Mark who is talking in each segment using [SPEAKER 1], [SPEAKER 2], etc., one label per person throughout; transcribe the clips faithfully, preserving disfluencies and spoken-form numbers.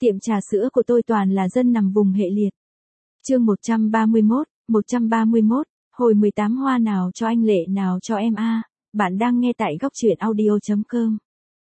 [SPEAKER 1] Tiệm trà sữa của tôi toàn là dân nằm vùng hệ liệt. Chương một trăm ba mươi mốt, một trăm ba mươi mốt, hồi mười tám hoa nào cho anh lệ nào cho em a. Bạn đang nghe tại góc truyện audio chấm com.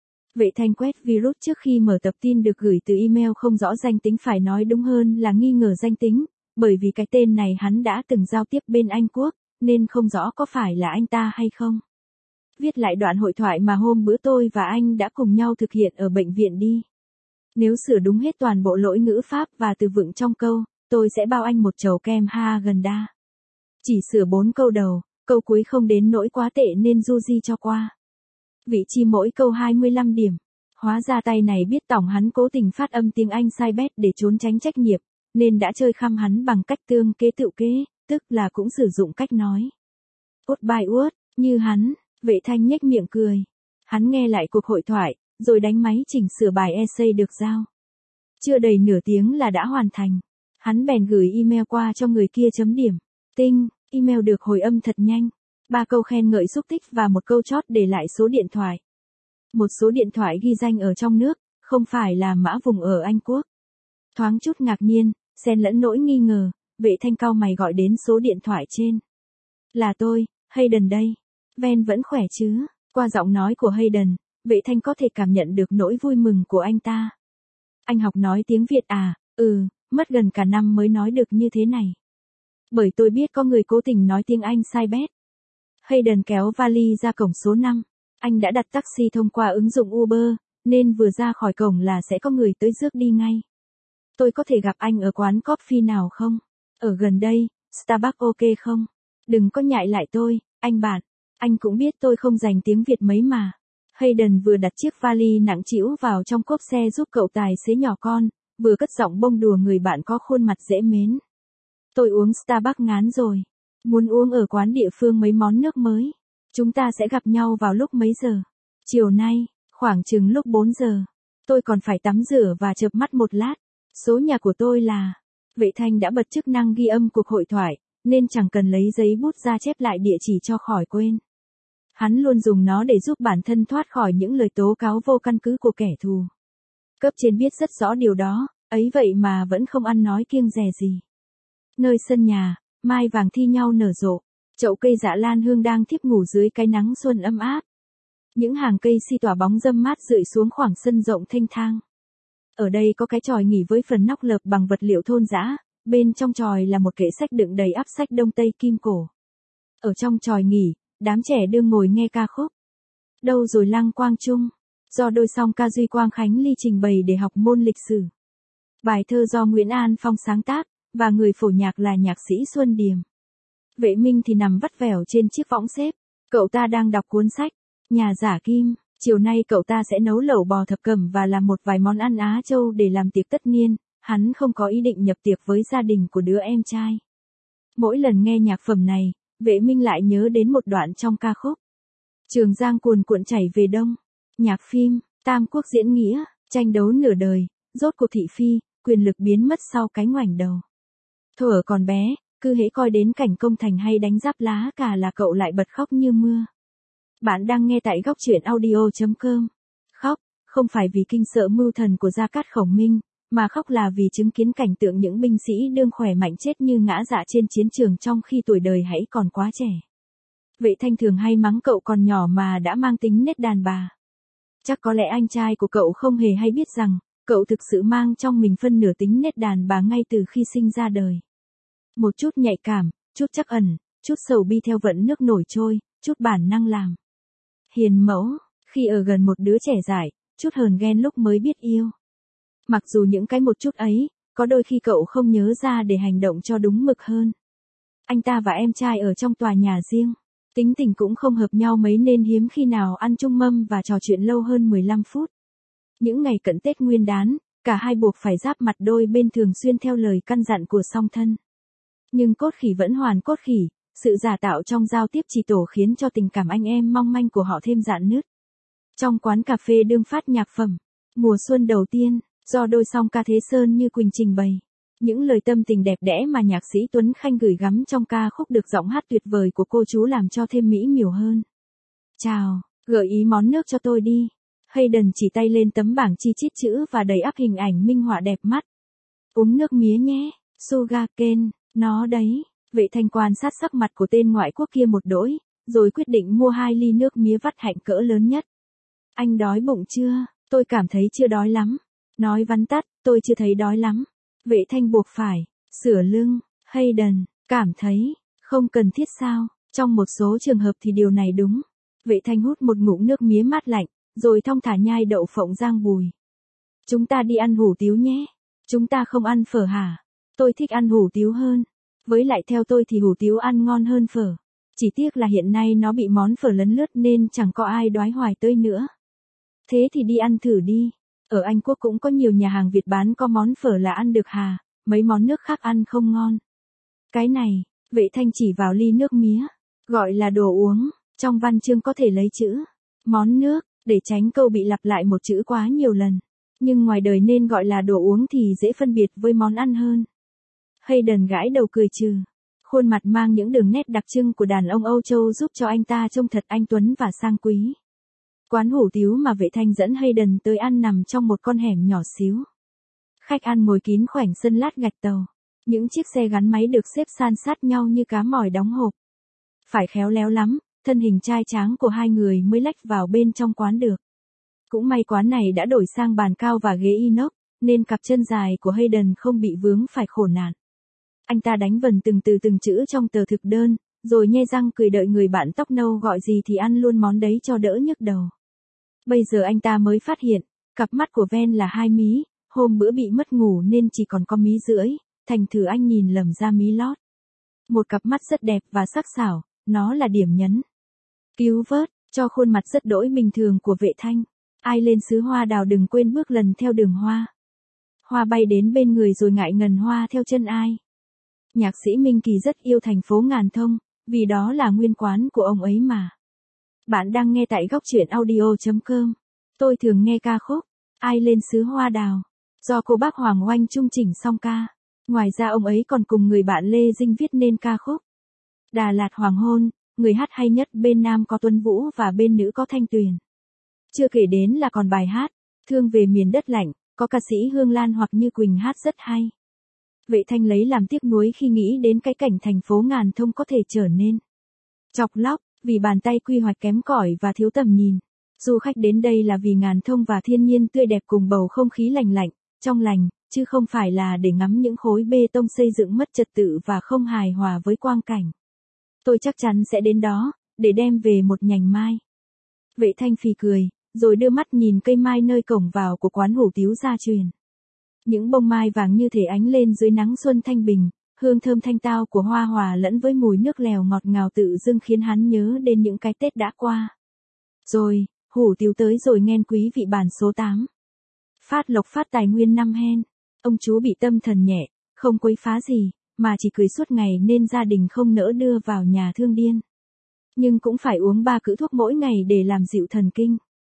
[SPEAKER 1] Vệ Thanh quét virus trước khi mở tập tin được gửi từ email không rõ danh tính, phải nói đúng hơn là nghi ngờ danh tính, bởi vì cái tên này hắn đã từng giao tiếp bên Anh Quốc, nên không rõ có phải là anh ta hay không. Viết lại đoạn hội thoại mà hôm bữa tôi và anh đã cùng nhau thực hiện ở bệnh viện đi. Nếu sửa đúng hết toàn bộ lỗi ngữ pháp và từ vựng trong câu, tôi sẽ bao anh một chầu kem ha gần đa. Chỉ sửa bốn câu đầu, câu cuối không đến nỗi quá tệ nên du di cho qua. Vị chi mỗi câu hai mươi lăm điểm. Hóa ra tay này biết tỏng hắn cố tình phát âm tiếng Anh sai bét để trốn tránh trách nhiệm, nên đã chơi khăm hắn bằng cách tương kế tự kế, tức là cũng sử dụng cách nói uất bài uất, như hắn. Vệ Thanh nhếch miệng cười. Hắn nghe lại cuộc hội thoại, rồi đánh máy chỉnh sửa bài essay được giao. Chưa đầy nửa tiếng là đã hoàn thành. Hắn bèn gửi email qua cho người kia chấm điểm. Tinh, email được hồi âm thật nhanh. Ba câu khen ngợi xúc tích và một câu chót để lại số điện thoại. Một số điện thoại ghi danh ở trong nước, không phải là mã vùng ở Anh Quốc. Thoáng chút ngạc nhiên, xen lẫn nỗi nghi ngờ, Vệ Thanh cau mày gọi đến số điện thoại trên. Là tôi, Hayden đây. Ven vẫn khỏe chứ? Qua giọng nói của Hayden, Vệ Thanh có thể cảm nhận được nỗi vui mừng của anh ta. Anh học nói tiếng Việt à? Ừ, mất gần cả năm mới nói được như thế này. Bởi tôi biết có người cố tình nói tiếng Anh sai bét. Hayden kéo vali ra cổng số năm. Anh đã đặt taxi thông qua ứng dụng Uber, nên vừa ra khỏi cổng là sẽ có người tới rước đi ngay. Tôi có thể gặp anh ở quán coffee nào không? Ở gần đây, Starbucks ok không? Đừng có nhại lại tôi, anh bạn. Anh cũng biết tôi không dành tiếng Việt mấy mà. Hayden vừa đặt chiếc vali nặng trĩu vào trong cốp xe giúp cậu tài xế nhỏ con, vừa cất giọng bông đùa người bạn có khuôn mặt dễ mến. Tôi uống Starbucks ngán rồi. Muốn uống ở quán địa phương mấy món nước mới. Chúng ta sẽ gặp nhau vào lúc mấy giờ? Chiều nay, khoảng chừng lúc bốn giờ. Tôi còn phải tắm rửa và chợp mắt một lát. Số nhà của tôi là... Vệ Thanh đã bật chức năng ghi âm cuộc hội thoại, nên chẳng cần lấy giấy bút ra chép lại địa chỉ cho khỏi quên. Hắn luôn dùng nó để giúp bản thân thoát khỏi những lời tố cáo vô căn cứ của kẻ thù. Cấp trên biết rất rõ điều đó, ấy vậy mà vẫn không ăn nói kiêng dè gì. Nơi sân nhà, mai vàng thi nhau nở rộ, chậu cây dạ lan hương đang thiếp ngủ dưới cái nắng xuân ấm áp. Những hàng cây si tỏa bóng râm mát rượi xuống khoảng sân rộng thênh thang. Ở đây có cái chòi nghỉ với phần nóc lợp bằng vật liệu thôn dã, bên trong chòi là một kệ sách đựng đầy ắp sách Đông Tây kim cổ. Ở trong chòi nghỉ, đám trẻ đương ngồi nghe ca khúc. Đâu rồi Lăng Quang Trung, do đôi song ca Duy Quang Khánh Ly trình bày để học môn lịch sử. Bài thơ do Nguyễn An Phong sáng tác, và người phổ nhạc là nhạc sĩ Xuân Điềm. Vệ Minh thì nằm vắt vẻo trên chiếc võng xếp, cậu ta đang đọc cuốn sách Nhà giả kim. Chiều nay cậu ta sẽ nấu lẩu bò thập cẩm và làm một vài món ăn Á Châu để làm tiệc tất niên. Hắn không có ý định nhập tiệc với gia đình của đứa em trai. Mỗi lần nghe nhạc phẩm này, Vệ Minh lại nhớ đến một đoạn trong ca khúc. Trường Giang cuồn cuộn chảy về đông. Nhạc phim, Tam Quốc diễn nghĩa, tranh đấu nửa đời, rốt cuộc thị phi, quyền lực biến mất sau cái ngoảnh đầu. Thuở còn bé, cứ hễ coi đến cảnh công thành hay đánh giáp lá cả là cậu lại bật khóc như mưa. Bạn đang nghe tại góc truyện audio chấm com. Khóc, không phải vì kinh sợ mưu thần của Gia Cát Khổng Minh, mà khóc là vì chứng kiến cảnh tượng những binh sĩ đương khỏe mạnh chết như ngã dạ trên chiến trường trong khi tuổi đời hãy còn quá trẻ. Vệ Thanh thường hay mắng cậu còn nhỏ mà đã mang tính nết đàn bà. Chắc có lẽ anh trai của cậu không hề hay biết rằng, cậu thực sự mang trong mình phân nửa tính nết đàn bà ngay từ khi sinh ra đời. Một chút nhạy cảm, chút trắc ẩn, chút sầu bi theo vận nước nổi trôi, chút bản năng làm hiền mẫu, khi ở gần một đứa trẻ dại, chút hờn ghen lúc mới biết yêu. Mặc dù những cái một chút ấy, có đôi khi cậu không nhớ ra để hành động cho đúng mực hơn. Anh ta và em trai ở trong tòa nhà riêng, tính tình cũng không hợp nhau mấy nên hiếm khi nào ăn chung mâm và trò chuyện lâu hơn mười lăm phút. Những ngày cận Tết Nguyên đán, cả hai buộc phải giáp mặt đôi bên thường xuyên theo lời căn dặn của song thân. Nhưng cốt khỉ vẫn hoàn cốt khỉ, sự giả tạo trong giao tiếp chỉ tổ khiến cho tình cảm anh em mong manh của họ thêm rạn nứt. Trong quán cà phê đương phát nhạc phẩm, mùa xuân đầu tiên, do đôi song ca Thế Sơn Như Quỳnh trình bày. Những lời tâm tình đẹp đẽ mà nhạc sĩ Tuấn Khanh gửi gắm trong ca khúc được giọng hát tuyệt vời của cô chú làm cho thêm mỹ miều hơn. Chào, gợi ý món nước cho tôi đi. Hayden chỉ tay lên tấm bảng chi chít chữ và đầy ắp hình ảnh minh họa đẹp mắt. Uống nước mía nhé, sugar cane, nó đấy. Vệ Thanh quan sát sắc mặt của tên ngoại quốc kia một đỗi, rồi quyết định mua hai ly nước mía vắt hạnh cỡ lớn nhất. Anh đói bụng chưa? Tôi cảm thấy chưa đói lắm. Nói vắn tắt, tôi chưa thấy đói lắm. Vệ Thanh buộc phải sửa lưng. Hayden cảm thấy không cần thiết sao? Trong một số trường hợp thì điều này đúng. Vệ Thanh hút một ngụm nước mía mát lạnh, rồi thong thả nhai đậu phộng rang bùi. Chúng ta đi ăn hủ tiếu nhé. Chúng ta không ăn phở hả? Tôi thích ăn hủ tiếu hơn. Với lại theo tôi thì hủ tiếu ăn ngon hơn phở. Chỉ tiếc là hiện nay nó bị món phở lấn lướt nên chẳng có ai đoái hoài tới nữa. Thế thì đi ăn thử đi. Ở Anh Quốc cũng có nhiều nhà hàng Việt bán có món phở là ăn được hà, mấy món nước khác ăn không ngon. Cái này, Vệ Thanh chỉ vào ly nước mía, gọi là đồ uống, trong văn chương có thể lấy chữ món nước, để tránh câu bị lặp lại một chữ quá nhiều lần. Nhưng ngoài đời nên gọi là đồ uống thì dễ phân biệt với món ăn hơn. Hayden gãi đầu cười trừ. Khuôn mặt mang những đường nét đặc trưng của đàn ông Âu Châu giúp cho anh ta trông thật anh tuấn và sang quý. Quán hủ tiếu mà Vệ Thanh dẫn Hayden tới ăn nằm trong một con hẻm nhỏ xíu. Khách ăn ngồi kín khoảnh sân lát gạch tàu. Những chiếc xe gắn máy được xếp san sát nhau như cá mòi đóng hộp. Phải khéo léo lắm, thân hình trai tráng của hai người mới lách vào bên trong quán được. Cũng may quán này đã đổi sang bàn cao và ghế inox, nên cặp chân dài của Hayden không bị vướng phải khổ nạn. Anh ta đánh vần từng từ từng chữ trong tờ thực đơn, rồi nhe răng cười đợi người bạn tóc nâu gọi gì thì ăn luôn món đấy cho đỡ nhức đầu. Bây giờ anh ta mới phát hiện, cặp mắt của Ven là hai mí, hôm bữa bị mất ngủ nên chỉ còn có mí rưỡi, thành thử anh nhìn lầm ra mí lót. Một cặp mắt rất đẹp và sắc sảo, nó là điểm nhấn. Cứu vớt, cho khuôn mặt rất đỗi bình thường của Vệ Thanh. Ai lên xứ Hoa Đào đừng quên bước lần theo đường hoa. Hoa bay đến bên người rồi ngại ngần hoa theo chân ai. Nhạc sĩ Minh Kỳ rất yêu thành phố Ngàn Thông, vì đó là nguyên quán của ông ấy mà. Bạn đang nghe tại góc truyện audio chấm com. Tôi thường nghe ca khúc Ai lên xứ Hoa Đào, do cô bác Hoàng Oanh trung chỉnh song ca. Ngoài ra ông ấy còn cùng người bạn Lê Dinh viết nên ca khúc Đà Lạt Hoàng Hôn, người hát hay nhất bên nam có Tuấn Vũ và bên nữ có Thanh Tuyền. Chưa kể đến là còn bài hát Thương về miền đất lạnh, có ca sĩ Hương Lan hoặc Như Quỳnh hát rất hay. Vệ Thanh lấy làm tiếc nuối khi nghĩ đến cái cảnh thành phố Ngàn Thông có thể trở nên chọc lóc, vì bàn tay quy hoạch kém cỏi và thiếu tầm nhìn. Du khách đến đây là vì Ngàn Thông và thiên nhiên tươi đẹp cùng bầu không khí lành lạnh, trong lành, chứ không phải là để ngắm những khối bê tông xây dựng mất trật tự và không hài hòa với quang cảnh. Tôi chắc chắn sẽ đến đó, để đem về một nhành mai. Vệ Thanh phì cười, rồi đưa mắt nhìn cây mai nơi cổng vào của quán hủ tiếu gia truyền. Những bông mai vàng như thể ánh lên dưới nắng xuân thanh bình, hương thơm thanh tao của hoa hòa lẫn với mùi nước lèo ngọt ngào tự dưng khiến hắn nhớ đến những cái Tết đã qua. Rồi, hủ tiếu tới rồi nghen quý vị bản số tám. Phát lộc phát tài nguyên năm hen. Ông chú bị tâm thần nhẹ, không quấy phá gì, mà chỉ cười suốt ngày nên gia đình không nỡ đưa vào nhà thương điên. Nhưng cũng phải uống ba cữ thuốc mỗi ngày để làm dịu thần kinh.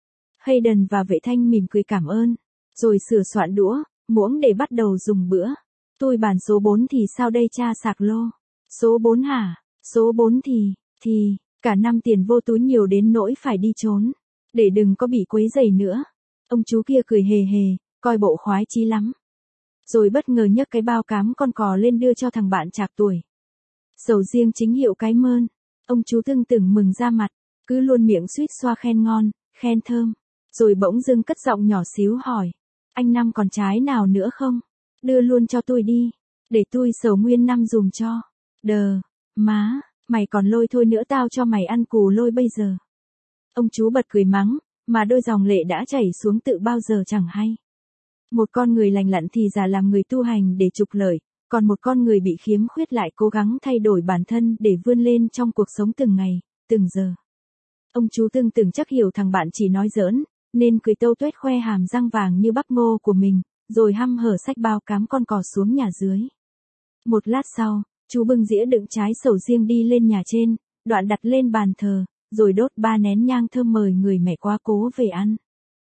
[SPEAKER 1] Hayden và Vệ Thanh mỉm cười cảm ơn, rồi sửa soạn đũa, muỗng để bắt đầu dùng bữa. Tôi bản số bốn thì sao đây cha sạc lô? Số bốn hả? Số bốn thì, thì, cả năm tiền vô túi nhiều đến nỗi phải đi trốn. Để đừng có bị quấy rầy nữa. Ông chú kia cười hề hề, coi bộ khoái chí lắm. Rồi bất ngờ nhấc cái bao cám con cò lên đưa cho thằng bạn chạc tuổi. Sầu riêng chính hiệu cái mơn. Ông chú tưng tửng mừng ra mặt, cứ luôn miệng suýt xoa khen ngon, khen thơm. Rồi bỗng dưng cất giọng nhỏ xíu hỏi. Anh Năm còn trái nào nữa không? Đưa luôn cho tôi đi. Để tôi sầu nguyên năm dùm cho. Đờ, má, mày còn lôi thôi nữa tao cho mày ăn cù lôi bây giờ. Ông chú bật cười mắng, mà đôi dòng lệ đã chảy xuống tự bao giờ chẳng hay. Một con người lành lặn thì giả làm người tu hành để trục lợi, còn một con người bị khiếm khuyết lại cố gắng thay đổi bản thân để vươn lên trong cuộc sống từng ngày, từng giờ. Ông chú tương tưởng chắc hiểu thằng bạn chỉ nói giỡn, nên cười tâu tuét khoe hàm răng vàng như bắp ngô của mình, rồi hăm hở xách bao cám con cò xuống nhà dưới. Một lát sau, chú bưng dĩa đựng trái sầu riêng đi lên nhà trên, đoạn đặt lên bàn thờ, rồi đốt ba nén nhang thơm mời người mẹ quá cố về ăn.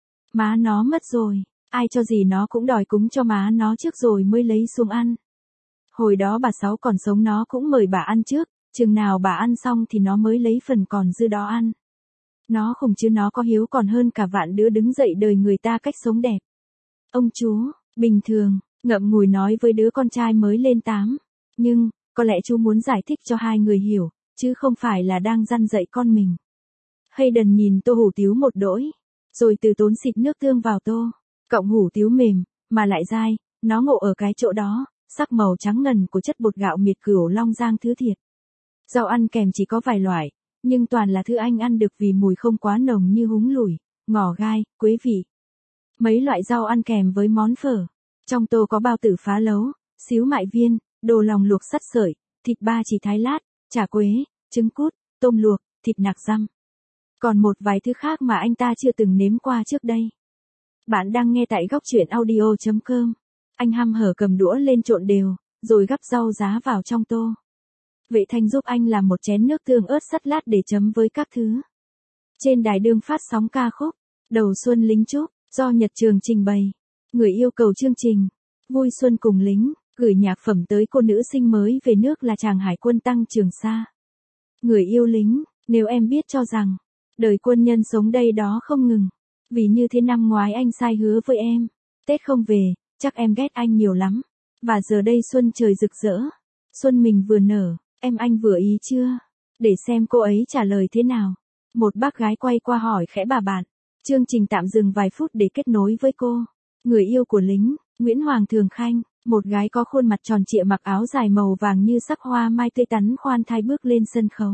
[SPEAKER 1] Má nó mất rồi, ai cho gì nó cũng đòi cúng cho má nó trước rồi mới lấy xuống ăn. Hồi đó bà Sáu còn sống nó cũng mời bà ăn trước, chừng nào bà ăn xong thì nó mới lấy phần còn dư đó ăn. Nó khủng chứ nó có hiếu còn hơn cả vạn đứa đứng dậy đời người ta cách sống đẹp. Ông chú, bình thường, ngậm ngùi nói với đứa con trai mới lên tám. Nhưng, có lẽ chú muốn giải thích cho hai người hiểu, chứ không phải là đang răn dạy con mình. Hayden nhìn tô hủ tiếu một đỗi, rồi từ tốn xịt nước tương vào tô. Cọng hủ tiếu mềm, mà lại dai, nó ngộ ở cái chỗ đó, sắc màu trắng ngần của chất bột gạo miệt Cửu Long Giang thứ thiệt. Rau ăn kèm chỉ có vài loại, nhưng toàn là thứ anh ăn được vì mùi không quá nồng như húng lủi, ngò gai, quế vị. Mấy loại rau ăn kèm với món phở. Trong tô có bao tử phá lấu, xíu mại viên, đồ lòng luộc sắt sợi, thịt ba chỉ thái lát, chả quế, trứng cút, tôm luộc, thịt nạc dăm. Còn một vài thứ khác mà anh ta chưa từng nếm qua trước đây. Bạn đang nghe tại góc truyện audio chấm com. Anh hăm hở cầm đũa lên trộn đều, rồi gắp rau giá vào trong tô. Vệ Thanh giúp anh làm một chén nước tương ớt sắt lát để chấm với các thứ. Trên đài đương phát sóng ca khúc Đầu Xuân Lính Trúc, do Nhật Trường trình bày. Người yêu cầu chương trình Vui Xuân Cùng Lính, gửi nhạc phẩm tới cô nữ sinh mới về nước là chàng hải quân Tăng Trường Sa. Người yêu lính, nếu em biết cho rằng, đời quân nhân sống đây đó không ngừng. Vì như thế năm ngoái anh sai hứa với em, Tết không về, chắc em ghét anh nhiều lắm. Và giờ đây xuân trời rực rỡ, xuân mình vừa nở, em anh vừa ý chưa? Để xem cô ấy trả lời thế nào. Một bác gái quay qua hỏi khẽ bà bạn. Chương trình tạm dừng vài phút để kết nối với cô. Người yêu của lính, Nguyễn Hoàng Thường Khanh, một gái có khuôn mặt tròn trịa mặc áo dài màu vàng như sắc hoa mai tươi tắn khoan thai bước lên sân khấu.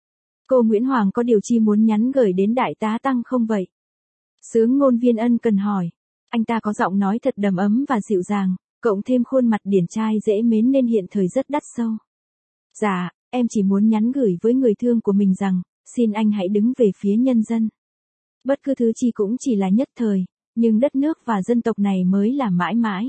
[SPEAKER 1] Cô Nguyễn Hoàng có điều chi muốn nhắn gửi đến Đại tá Tăng không vậy? Sướng ngôn viên ân cần hỏi. Anh ta có giọng nói thật đầm ấm và dịu dàng, cộng thêm khuôn mặt điển trai dễ mến nên hiện thời rất đắt sâu. Dạ, em chỉ muốn nhắn gửi với người thương của mình rằng, xin anh hãy đứng về phía nhân dân. Bất cứ thứ chi cũng chỉ là nhất thời, nhưng đất nước và dân tộc này mới là mãi mãi.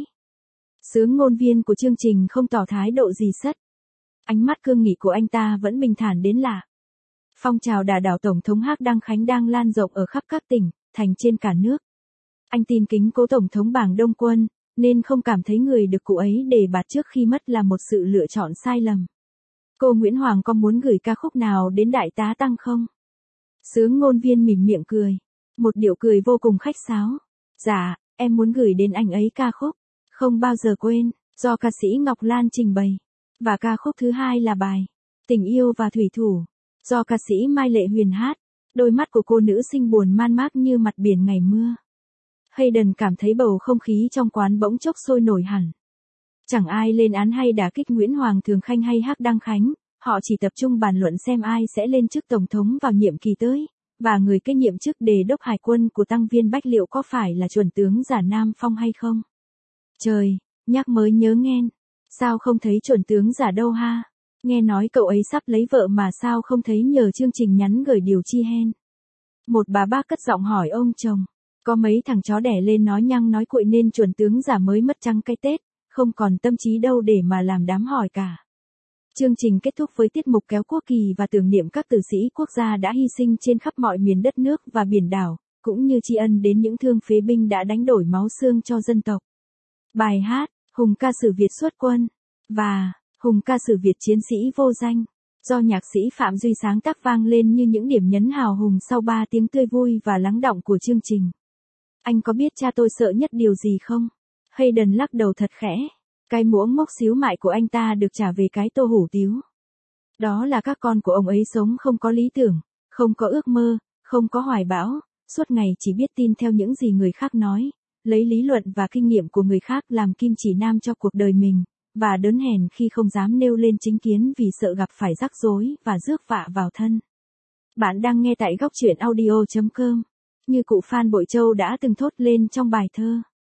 [SPEAKER 1] Sướng ngôn viên của chương trình không tỏ thái độ gì sất. Ánh mắt cương nghị của anh ta vẫn bình thản đến lạ. Phong trào đả đảo Tổng thống Hác Đăng Khánh đang lan rộng ở khắp các tỉnh, thành trên cả nước. Anh tin kính cố Tổng thống Bảng Đông Quân, nên không cảm thấy người được cụ ấy đề bạt trước khi mất là một sự lựa chọn sai lầm. Cô Nguyễn Hoàng có muốn gửi ca khúc nào đến Đại tá Tăng không? Sướng ngôn viên mỉm miệng cười. Một điệu cười vô cùng khách sáo. Dạ, em muốn gửi đến anh ấy ca khúc Không Bao Giờ Quên, do ca sĩ Ngọc Lan trình bày. Và ca khúc thứ hai là bài Tình Yêu và Thủy Thủ, do ca sĩ Mai Lệ Huyền hát. Đôi mắt của cô nữ sinh buồn man mác như mặt biển ngày mưa. Hayden cảm thấy bầu không khí trong quán bỗng chốc sôi nổi hẳn. Chẳng ai lên án hay đả kích Nguyễn Hoàng Thường Khanh hay Hác Đăng Khánh, họ chỉ tập trung bàn luận xem ai sẽ lên chức Tổng thống vào nhiệm kỳ tới, và người kế nhiệm chức đề đốc hải quân của Tăng Viên Bách liệu có phải là chuẩn tướng giả Nam Phong hay không. Trời, nhắc mới nhớ nghen, sao không thấy chuẩn tướng giả đâu ha? Nghe nói cậu ấy sắp lấy vợ mà sao không thấy nhờ chương trình nhắn gửi điều chi hen. Một bà bác cất giọng hỏi ông chồng. Có mấy thằng chó đẻ lên nói nhăng nói cuội nên chuẩn tướng giả mới mất trắng cái Tết, không còn tâm trí đâu để mà làm đám hỏi cả. Chương trình kết thúc với tiết mục kéo quốc kỳ và tưởng niệm các tử sĩ quốc gia đã hy sinh trên khắp mọi miền đất nước và biển đảo, cũng như tri ân đến những thương phế binh đã đánh đổi máu xương cho dân tộc. Bài hát, Hùng ca sử Việt xuất quân, và Hùng ca sử Việt chiến sĩ vô danh, do nhạc sĩ Phạm Duy sáng tác vang lên như những điểm nhấn hào hùng sau ba tiếng tươi vui và lắng đọng của chương trình. Anh có biết cha tôi sợ nhất điều gì không? Hayden lắc đầu thật khẽ. Cái muỗng mốc xíu mại của anh ta được trả về cái tô hủ tiếu. Đó là các con của ông ấy sống không có lý tưởng, không có ước mơ, không có hoài bão, suốt ngày chỉ biết tin theo những gì người khác nói, lấy lý luận và kinh nghiệm của người khác làm kim chỉ nam cho cuộc đời mình, và đớn hèn khi không dám nêu lên chính kiến vì sợ gặp phải rắc rối và rước vạ vào thân. Bạn đang nghe tại góc truyện audio chấm com. Như cụ Phan Bội Châu đã từng thốt lên trong bài thơ.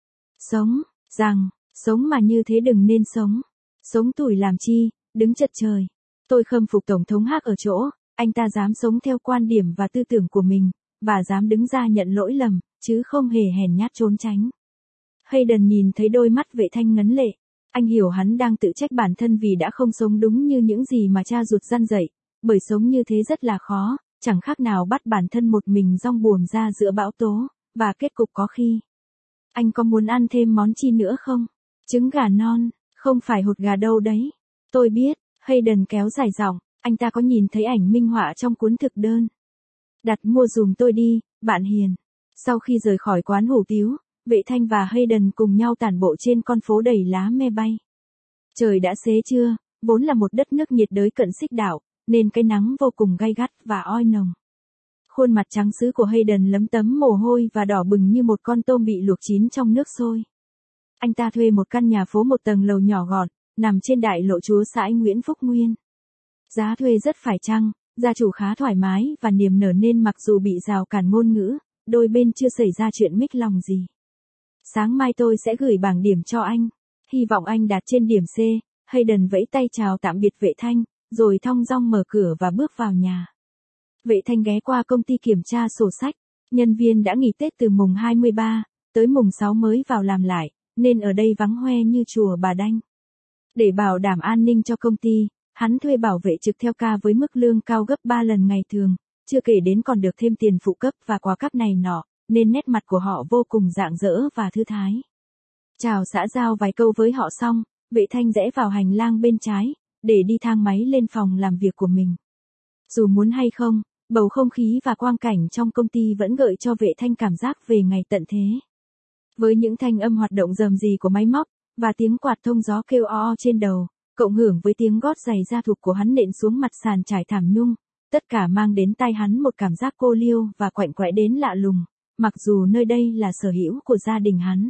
[SPEAKER 1] Sống, rằng, sống mà như thế đừng nên sống. Sống tủi làm chi, đứng chật trời. Tôi khâm phục Tổng thống Hác ở chỗ, anh ta dám sống theo quan điểm và tư tưởng của mình, và dám đứng ra nhận lỗi lầm, chứ không hề hèn nhát trốn tránh. Hayden nhìn thấy đôi mắt Vệ Thanh ngấn lệ. Anh hiểu hắn đang tự trách bản thân vì đã không sống đúng như những gì mà cha ruột răn dạy, bởi sống như thế rất là khó, chẳng khác nào bắt bản thân một mình rong buồm ra giữa bão tố, và kết cục có khi. Anh có muốn ăn thêm món chi nữa không? Trứng gà non, không phải hột gà đâu đấy. Tôi biết, Hayden kéo dài giọng, anh ta có nhìn thấy ảnh minh họa trong cuốn thực đơn. Đặt mua dùm tôi đi, bạn hiền. Sau khi rời khỏi quán hủ tiếu, Vệ Thanh và Hayden cùng nhau tản bộ trên con phố đầy lá me bay. Trời đã xế trưa, vốn là một đất nước nhiệt đới cận xích đạo, nên cái nắng vô cùng gay gắt và oi nồng. Khuôn mặt trắng sứ của Hayden lấm tấm mồ hôi và đỏ bừng như một con tôm bị luộc chín trong nước sôi. Anh ta thuê một căn nhà phố một tầng lầu nhỏ gọn, nằm trên đại lộ Chúa xã Nguyễn Phúc Nguyên. Giá thuê rất phải chăng, gia chủ khá thoải mái và niềm nở nên mặc dù bị rào cản ngôn ngữ, đôi bên chưa xảy ra chuyện mích lòng gì. Sáng mai tôi sẽ gửi bảng điểm cho anh. Hy vọng anh đạt trên điểm C. Hayden vẫy tay chào tạm biệt Vệ Thanh, rồi thong dong mở cửa và bước vào nhà. Vệ Thanh ghé qua công ty kiểm tra sổ sách. Nhân viên đã nghỉ Tết từ mùng hai mươi ba, tới mùng sáu mới vào làm lại, nên ở đây vắng hoe như chùa Bà Đanh. Để bảo đảm an ninh cho công ty, hắn thuê bảo vệ trực theo ca với mức lương cao gấp ba lần ngày thường, chưa kể đến còn được thêm tiền phụ cấp và quà cáp này nọ, nên nét mặt của họ vô cùng rạng rỡ và thư thái. Chào xã giao vài câu với họ xong, Vệ Thanh rẽ vào hành lang bên trái, để đi thang máy lên phòng làm việc của mình. Dù muốn hay không, bầu không khí và quang cảnh trong công ty vẫn gợi cho Vệ Thanh cảm giác về ngày tận thế. Với những thanh âm hoạt động rầm rì của máy móc, và tiếng quạt thông gió kêu o o trên đầu, cộng hưởng với tiếng gót giày da thục của hắn nện xuống mặt sàn trải thảm nhung, tất cả mang đến tai hắn một cảm giác cô liêu và quạnh quẽ đến lạ lùng, mặc dù nơi đây là sở hữu của gia đình hắn.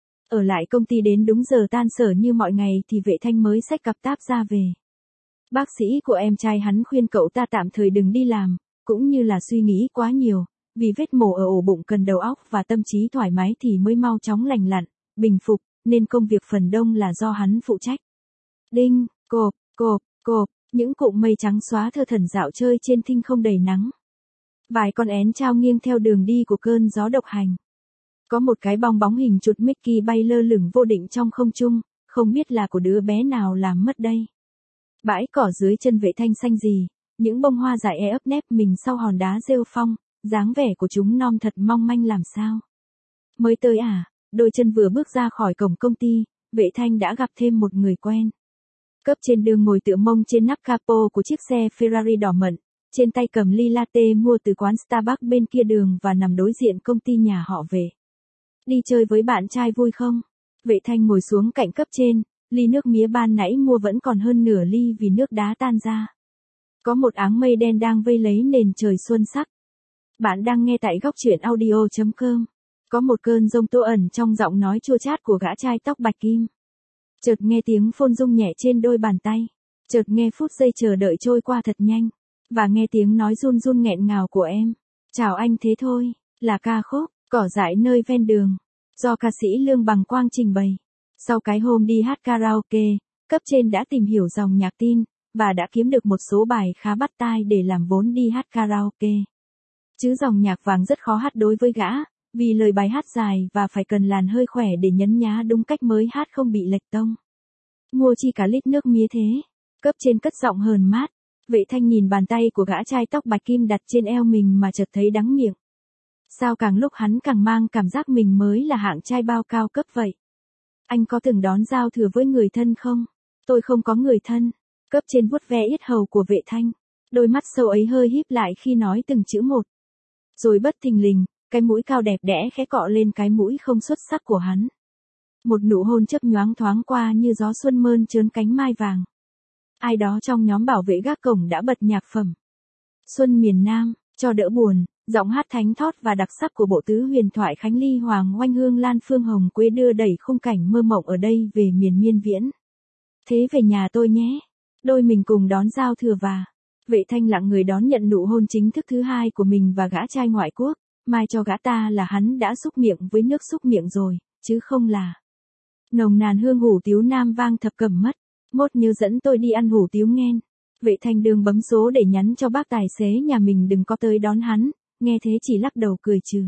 [SPEAKER 1] Ở lại công ty đến đúng giờ tan sở như mọi ngày thì Vệ Thanh mới xách cặp táp ra về. Bác sĩ của em trai hắn khuyên cậu ta tạm thời đừng đi làm, cũng như là suy nghĩ quá nhiều, vì vết mổ ở ổ bụng cần đầu óc và tâm trí thoải mái thì mới mau chóng lành lặn, bình phục, nên công việc phần đông là do hắn phụ trách. Đinh, cộp, cộp, cộp, những cụm mây trắng xóa thơ thẩn dạo chơi trên thinh không đầy nắng. Vài con én trao nghiêng theo đường đi của cơn gió độc hành. Có một cái bong bóng hình chuột Mickey bay lơ lửng vô định trong không trung, không biết là của đứa bé nào làm mất đây. Bãi cỏ dưới chân Vệ Thanh xanh gì, những bông hoa dại e ấp nép mình sau hòn đá rêu phong, dáng vẻ của chúng non thật mong manh làm sao. Mới tới à, đôi chân vừa bước ra khỏi cổng công ty, Vệ Thanh đã gặp thêm một người quen. Cấp trên đường ngồi tựa mông trên nắp capo của chiếc xe Ferrari đỏ mận, trên tay cầm ly latte mua từ quán Starbucks bên kia đường và nằm đối diện công ty nhà họ Vệ. Đi chơi với bạn trai vui không? Vệ Thanh ngồi xuống cạnh cấp trên, ly nước mía ban nãy mua vẫn còn hơn nửa ly vì nước đá tan ra. Có một áng mây đen đang vây lấy nền trời xuân sắc. Bạn đang nghe tại góc truyện audio chấm com. Có một cơn giông tố ẩn trong giọng nói chua chát của gã trai tóc bạch kim. Chợt nghe tiếng phôn rung nhẹ trên đôi bàn tay. Chợt nghe phút giây chờ đợi trôi qua thật nhanh. Và nghe tiếng nói run run nghẹn ngào của em. Chào anh thế thôi, là ca khúc Cỏ dại nơi ven đường, do ca sĩ Lương Bằng Quang trình bày. Sau cái hôm đi hát karaoke, cấp trên đã tìm hiểu dòng nhạc tin, và đã kiếm được một số bài khá bắt tai để làm vốn đi hát karaoke. Chứ dòng nhạc vàng rất khó hát đối với gã, vì lời bài hát dài và phải cần làn hơi khỏe để nhấn nhá đúng cách mới hát không bị lệch tông. Mua chi cả lít nước mía thế? Cấp trên cất giọng hờn mát. Vệ Thanh nhìn bàn tay của gã trai tóc bạch kim đặt trên eo mình mà chợt thấy đắng miệng. Sao càng lúc hắn càng mang cảm giác mình mới là hạng trai bao cao cấp vậy? Anh có từng đón giao thừa với người thân không? Tôi không có người thân. Cấp trên vuốt ve yết hầu của Vệ Thanh. Đôi mắt sâu ấy hơi híp lại khi nói từng chữ một. Rồi bất thình lình, cái mũi cao đẹp đẽ khẽ cọ lên cái mũi không xuất sắc của hắn. Một nụ hôn chớp nhoáng thoáng qua như gió xuân mơn trớn cánh mai vàng. Ai đó trong nhóm bảo vệ gác cổng đã bật nhạc phẩm Xuân miền Nam, cho đỡ buồn, giọng hát thánh thót và đặc sắc của bộ tứ huyền thoại Khánh Ly Hoàng Oanh Hương Lan Phương Hồng Quế đưa đẩy khung cảnh mơ mộng ở đây về miền miên viễn. Thế về nhà tôi nhé. Đôi mình cùng đón giao thừa và Vệ Thanh lặng người đón nhận nụ hôn chính thức thứ hai của mình và gã trai ngoại quốc, mai cho gã ta là hắn đã xúc miệng với nước xúc miệng rồi, chứ không là. Nồng nàn hương hủ tiếu Nam vang thập cẩm mất, mốt nhớ dẫn tôi đi ăn hủ tiếu nghen. Vệ Thanh đường bấm số để nhắn cho bác tài xế nhà mình đừng có tới đón hắn, nghe thế chỉ lắc đầu cười trừ.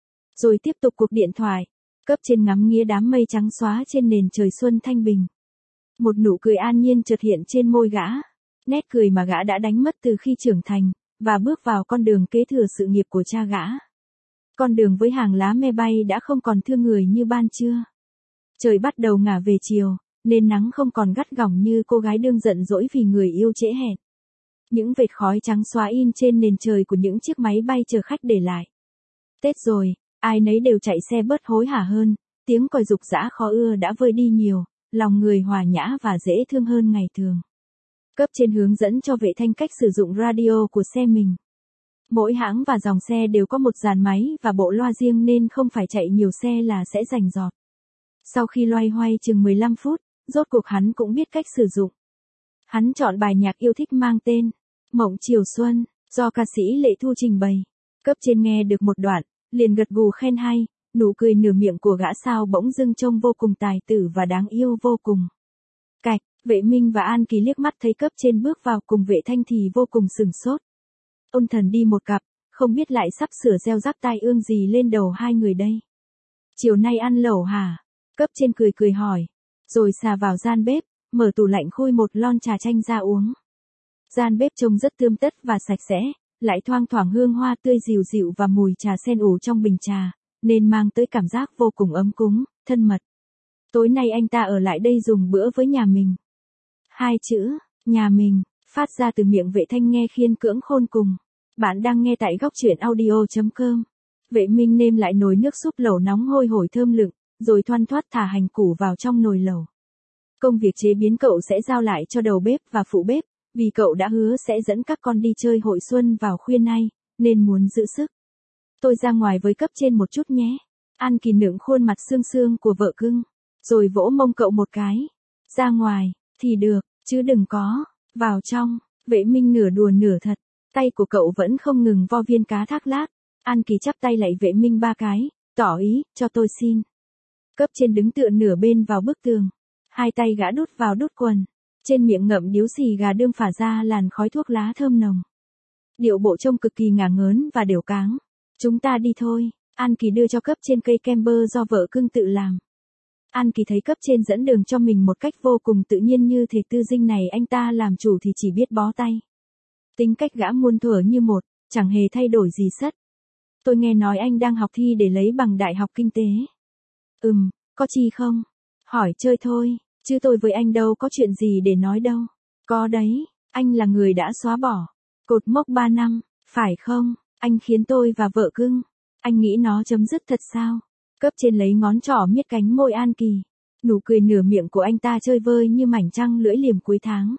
[SPEAKER 1] Rồi tiếp tục cuộc điện thoại, cấp trên ngắm nghía đám mây trắng xóa trên nền trời xuân thanh bình. Một nụ cười an nhiên chợt hiện trên môi gã, nét cười mà gã đã đánh mất từ khi trưởng thành, và bước vào con đường kế thừa sự nghiệp của cha gã. Con đường với hàng lá me bay đã không còn thương người như ban trưa. Trời bắt đầu ngả về chiều, nên nắng không còn gắt gỏng như cô gái đương giận dỗi vì người yêu trễ hẹn. Những vệt khói trắng xóa in trên nền trời của những chiếc máy bay chở khách để lại. Tết rồi, ai nấy đều chạy xe bớt hối hả hơn, tiếng còi rục rã khó ưa đã vơi đi nhiều, lòng người hòa nhã và dễ thương hơn ngày thường. Cấp trên hướng dẫn cho vệ thanh cách sử dụng radio của xe mình. Mỗi hãng và dòng xe đều có một dàn máy và bộ loa riêng nên không phải chạy nhiều xe là sẽ rành rọt. Sau khi loay hoay chừng mười lăm phút, rốt cuộc hắn cũng biết cách sử dụng. Hắn chọn bài nhạc yêu thích mang tên Mộng Chiều Xuân, do ca sĩ Lệ Thu trình bày. Cấp trên nghe được một đoạn, liền gật gù khen hay, nụ cười nửa miệng của gã sao bỗng dưng trông vô cùng tài tử và đáng yêu vô cùng. Cạch, Vệ Minh và An Kỳ liếc mắt thấy cấp trên bước vào cùng Vệ Thanh thì vô cùng sửng sốt. Ôn thần đi một cặp, không biết lại sắp sửa gieo rắc tai ương gì lên đầu hai người đây. Chiều nay ăn lẩu hả? Cấp trên cười cười hỏi, rồi xà vào gian bếp, mở tủ lạnh khui một lon trà chanh ra uống. Gian bếp trông rất tươm tất và sạch sẽ, lại thoang thoảng hương hoa tươi dịu dịu và mùi trà sen ủ trong bình trà, nên mang tới cảm giác vô cùng ấm cúng, thân mật. Tối nay anh ta ở lại đây dùng bữa với nhà mình. Hai chữ, nhà mình, phát ra từ miệng Vệ Thanh nghe khiên cưỡng khôn cùng. Bạn đang nghe tại góc truyện audio chấm com. Vệ Minh nêm lại nồi nước súp lẩu nóng hôi hổi thơm lựng, rồi thoăn thoắt thả hành củ vào trong nồi lẩu. Công việc chế biến cậu sẽ giao lại cho đầu bếp và phụ bếp, vì cậu đã hứa sẽ dẫn các con đi chơi hội xuân vào khuya nay, nên muốn giữ sức. Tôi ra ngoài với cấp trên một chút nhé. An Kỳ nựng khuôn mặt xương xương của vợ cưng, rồi vỗ mông cậu một cái. Ra ngoài, thì được, chứ đừng có, vào trong. Vệ Minh nửa đùa nửa thật, tay của cậu vẫn không ngừng vo viên cá thác lác. An Kỳ chắp tay lạy Vệ Minh ba cái, tỏ ý, cho tôi xin. Cấp trên đứng tựa nửa bên vào bức tường, hai tay gã đút vào đút quần, trên miệng ngậm điếu xì gà đương phả ra làn khói thuốc lá thơm nồng. Điệu bộ trông cực kỳ ngả ngớn và đều cáng. Chúng ta đi thôi, An Kỳ đưa cho cấp trên cây kem bơ do vợ cưng tự làm. An Kỳ thấy cấp trên dẫn đường cho mình một cách vô cùng tự nhiên như thể tư dinh này anh ta làm chủ thì chỉ biết bó tay. Tính cách gã muôn thuở như một, chẳng hề thay đổi gì sất. Tôi nghe nói anh đang học thi để lấy bằng đại học kinh tế. Ừm, có chi không? Hỏi chơi thôi, chứ tôi với anh đâu có chuyện gì để nói đâu. Có đấy, anh là người đã xóa bỏ cột mốc ba năm, phải không? Anh khiến tôi và vợ cưng. Anh nghĩ nó chấm dứt thật sao? Cấp trên lấy ngón trỏ miết cánh môi An Kỳ. Nụ cười nửa miệng của anh ta chơi vơi như mảnh trăng lưỡi liềm cuối tháng.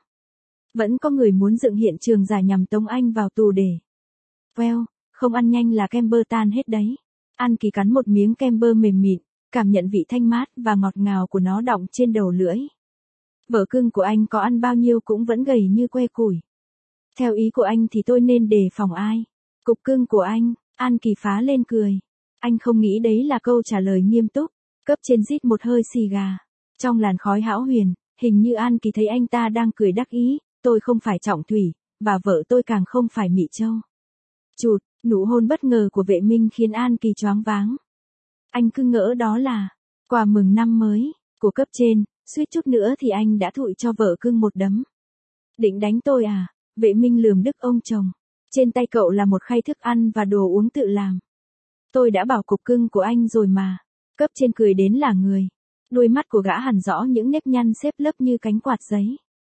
[SPEAKER 1] Vẫn có người muốn dựng hiện trường giả nhằm tống anh vào tù để. Well, không ăn nhanh là kem bơ tan hết đấy. An Kỳ cắn một miếng kem bơ mềm mịn, cảm nhận vị thanh mát và ngọt ngào của nó đọng trên đầu lưỡi. Vợ cưng của anh có ăn bao nhiêu cũng vẫn gầy như que củi. Theo ý của anh thì tôi nên đề phòng ai? Cục cưng của anh. An Kỳ phá lên cười. Anh không nghĩ đấy là câu trả lời nghiêm túc. Cấp trên rít một hơi xì gà. Trong làn khói hão huyền, hình như An Kỳ thấy anh ta đang cười đắc ý. Tôi không phải Trọng Thủy, và vợ tôi càng không phải Mị Châu. Chụt, nụ hôn bất ngờ của Vệ Minh khiến An Kỳ choáng váng. Anh cứ ngỡ đó là quà mừng năm mới của cấp trên, suýt chút nữa thì anh đã thụi cho vợ cưng một đấm. Định đánh tôi à? Vệ Minh lườm đức ông chồng. Trên tay cậu là một khay thức ăn và đồ uống tự làm. Tôi đã bảo cục cưng của anh rồi mà. Cấp trên cười đến là người. Đuôi mắt của gã hằn rõ những nếp nhăn xếp lớp như cánh quạt giấy.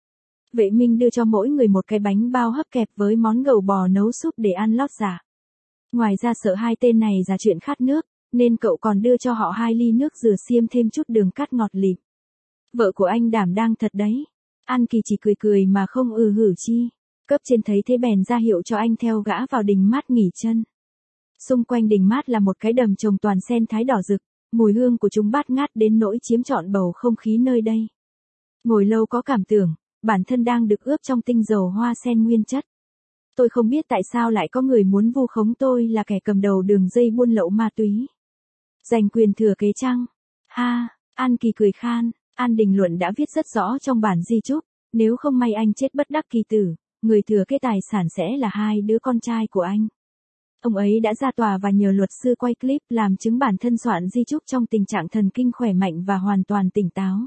[SPEAKER 1] Vệ Minh đưa cho mỗi người một cái bánh bao hấp kẹp với món gầu bò nấu súp để ăn lót dạ. Ngoài ra sợ hai tên này ra chuyện khát nước, nên cậu còn đưa cho họ hai ly nước dừa xiêm thêm chút đường cát ngọt lịm. Vợ của anh đảm đang thật đấy. An Kỳ chỉ cười cười mà không ừ hử chi. Cấp trên thấy thế bèn ra hiệu cho anh theo gã vào đình mát nghỉ chân. Xung quanh đình mát là một cái đầm trồng toàn sen thái đỏ rực, mùi hương của chúng bát ngát đến nỗi chiếm trọn bầu không khí nơi đây. Ngồi lâu có cảm tưởng, bản thân đang được ướp trong tinh dầu hoa sen nguyên chất. Tôi không biết tại sao lại có người muốn vu khống tôi là kẻ cầm đầu đường dây buôn lậu ma túy. Giành quyền thừa kế chăng? Ha, An Kỳ cười khan. An Đình Luận đã viết rất rõ trong bản di chúc, nếu không may anh chết bất đắc kỳ tử, người thừa kế tài sản sẽ là hai đứa con trai của anh. Ông ấy đã ra tòa và nhờ luật sư quay clip làm chứng bản thân soạn di chúc trong tình trạng thần kinh khỏe mạnh và hoàn toàn tỉnh táo.